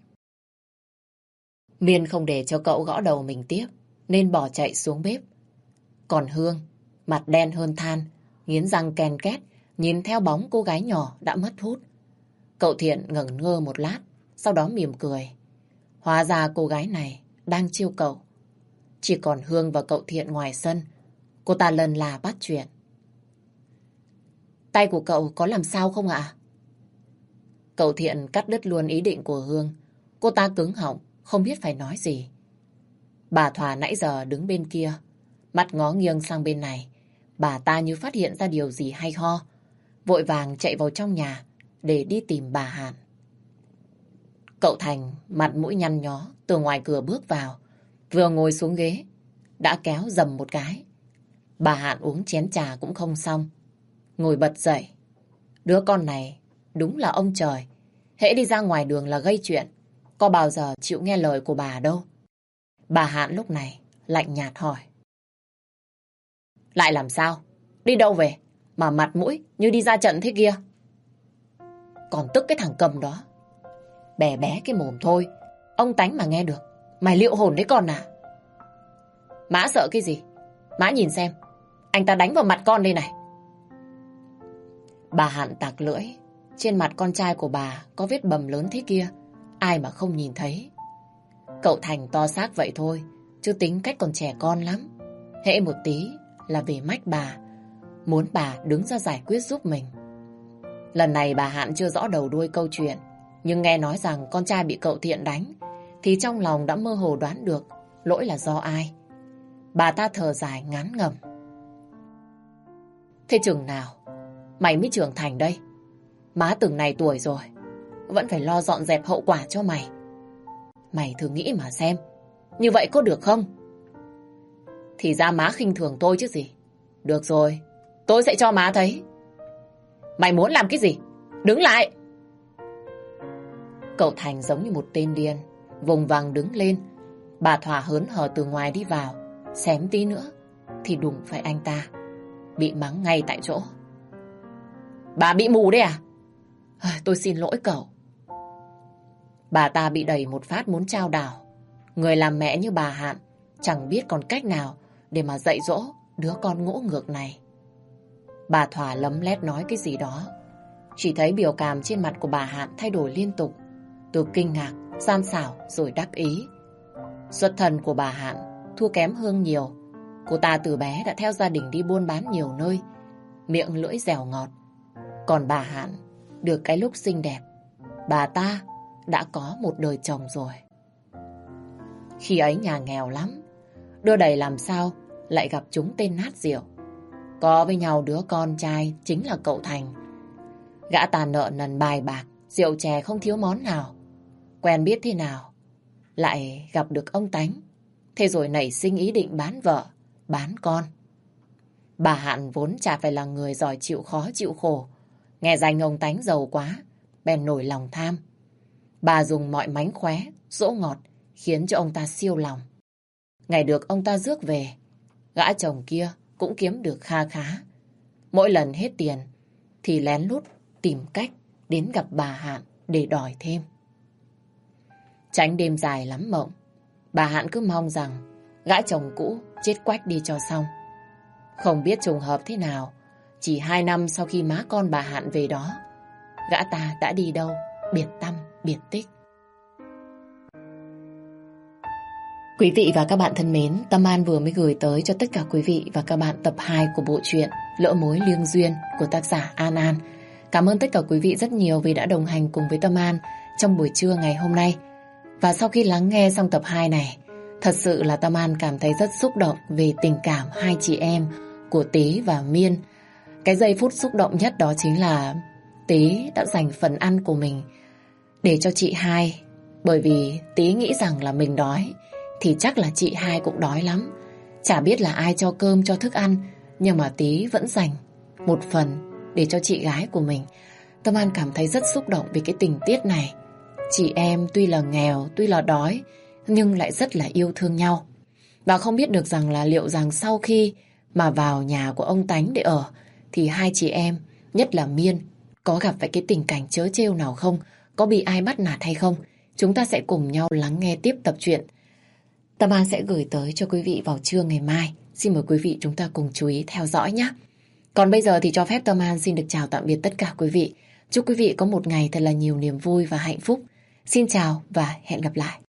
Miên không để cho cậu gõ đầu mình tiếp, nên bỏ chạy xuống bếp. Còn Hương, mặt đen hơn than, nghiến răng ken két, nhìn theo bóng cô gái nhỏ đã mất hút. Cậu Thiện ngẩn ngơ một lát, sau đó mỉm cười. Hóa ra cô gái này đang chiêu cậu. Chỉ còn Hương và cậu Thiện ngoài sân, cô ta lần là bắt chuyện. tay của cậu có làm sao không ạ? Cậu Thiện cắt đứt luôn ý định của Hương. Cô ta cứng họng, không biết phải nói gì. Bà Thỏa nãy giờ đứng bên kia, mắt ngó nghiêng sang bên này. Bà ta như phát hiện ra điều gì hay ho, vội vàng chạy vào trong nhà để đi tìm bà Hạn. Cậu Thành mặt mũi nhăn nhó từ ngoài cửa bước vào, vừa ngồi xuống ghế đã kéo dầm một cái. Bà Hạn uống chén trà cũng không xong, ngồi bật dậy. Đứa con này đúng là ông trời, hễ đi ra ngoài đường là gây chuyện, có bao giờ chịu nghe lời của bà đâu. Bà Hạn lúc này lạnh nhạt hỏi: Lại làm sao? Đi đâu về mà mặt mũi như đi ra trận thế kia? Còn tức cái thằng cầm đó. Bé bé cái mồm thôi, ông Tánh mà nghe được, mày liệu hồn đấy con à? Mã sợ cái gì? Mã nhìn xem, anh ta đánh vào mặt con đây này. Bà Hạn tặc lưỡi. Trên mặt con trai của bà có vết bầm lớn thế kia, ai mà không nhìn thấy. Cậu Thành to xác vậy thôi, chứ tính cách còn trẻ con lắm. Hễ một tí là về mách bà, muốn bà đứng ra giải quyết giúp mình. Lần này bà Hạn chưa rõ đầu đuôi câu chuyện, nhưng nghe nói rằng con trai bị cậu Thiện đánh, thì trong lòng đã mơ hồ đoán được lỗi là do ai. Bà ta thở dài ngán ngẩm. Thế chừng nào mày mới trưởng thành đây? Má từng này tuổi rồi, vẫn phải lo dọn dẹp hậu quả cho mày. Mày thử nghĩ mà xem, như vậy có được không? Thì ra má khinh thường tôi chứ gì. Được rồi, tôi sẽ cho má thấy. Mày muốn làm cái gì? Đứng lại! Cậu Thành giống như một tên điên, vùng vằng đứng lên. Bà Thỏa hớn hở từ ngoài đi vào, xém tí nữa thì đụng phải anh ta, bị mắng ngay tại chỗ. Bà bị mù đấy à? À, tôi xin lỗi cậu. Bà ta bị đẩy một phát muốn chao đảo. Người làm mẹ như bà Hạn chẳng biết còn cách nào để mà dạy dỗ đứa con ngỗ ngược này. Bà Thỏa lấm lét nói cái gì đó, chỉ thấy biểu cảm trên mặt của bà Hạn thay đổi liên tục, từ kinh ngạc, gian xảo rồi đắc ý. Xuất thân của bà Hạn thua kém Hương nhiều. Cô ta từ bé đã theo gia đình đi buôn bán nhiều nơi, miệng lưỡi dẻo ngọt. Còn bà Hạn, được cái lúc xinh đẹp, bà ta đã có một đời chồng rồi. Khi ấy nhà nghèo lắm, đưa đẩy làm sao lại gặp chúng tên nát rượu. Có với nhau đứa con trai chính là cậu Thành. Gã ta nợ nần bài bạc, rượu chè không thiếu món nào. Quen biết thế nào, lại gặp được ông Tánh. Thế rồi nảy sinh ý định bán vợ, bán con. Bà Hạn vốn chả phải là người giỏi chịu khó chịu khổ. Nghe danh ông Tánh giàu quá, bèn nổi lòng tham. Bà dùng mọi mánh khóe, dỗ ngọt, khiến cho ông ta siêu lòng. Ngày được ông ta rước về, gã chồng kia cũng kiếm được kha khá. Mỗi lần hết tiền, thì lén lút tìm cách đến gặp bà Hạn để đòi thêm. Tránh đêm dài lắm mộng, bà Hạn cứ mong rằng gã chồng cũ chết quách đi cho xong. Không biết trùng hợp thế nào, chỉ hai năm sau khi má con bà Hạn về đó, gã ta đã đi đâu, biệt tăm, biệt tích. Quý vị và các bạn thân mến, Tâm An vừa mới gửi tới cho tất cả quý vị và các bạn tập hai của bộ truyện Lỡ Mối Liêng Duyên của tác giả An An. Cảm ơn tất cả quý vị rất nhiều vì đã đồng hành cùng với Tâm An trong buổi trưa ngày hôm nay. Và sau khi lắng nghe xong tập hai này, thật sự là Tâm An cảm thấy rất xúc động về tình cảm hai chị em của Tý và Miên. Cái giây phút xúc động nhất đó chính là Tý đã dành phần ăn của mình để cho chị hai. Bởi vì Tý nghĩ rằng là mình đói, thì chắc là chị hai cũng đói lắm. Chả biết là ai cho cơm cho thức ăn, nhưng mà Tý vẫn dành một phần để cho chị gái của mình. Tâm An cảm thấy rất xúc động vì cái tình tiết này. Chị em tuy là nghèo, tuy là đói, nhưng lại rất là yêu thương nhau. Và không biết được rằng là liệu rằng sau khi mà vào nhà của ông Tánh để ở, thì hai chị em, nhất là Miên, có gặp phải cái tình cảnh trớ trêu nào không? Có bị ai bắt nạt hay không? Chúng ta sẽ cùng nhau lắng nghe tiếp tập truyện. Tâm An sẽ gửi tới cho quý vị vào trưa ngày mai. Xin mời quý vị chúng ta cùng chú ý theo dõi nhé. Còn bây giờ thì cho phép Tâm An xin được chào tạm biệt tất cả quý vị. Chúc quý vị có một ngày thật là nhiều niềm vui và hạnh phúc. Xin chào và hẹn gặp lại.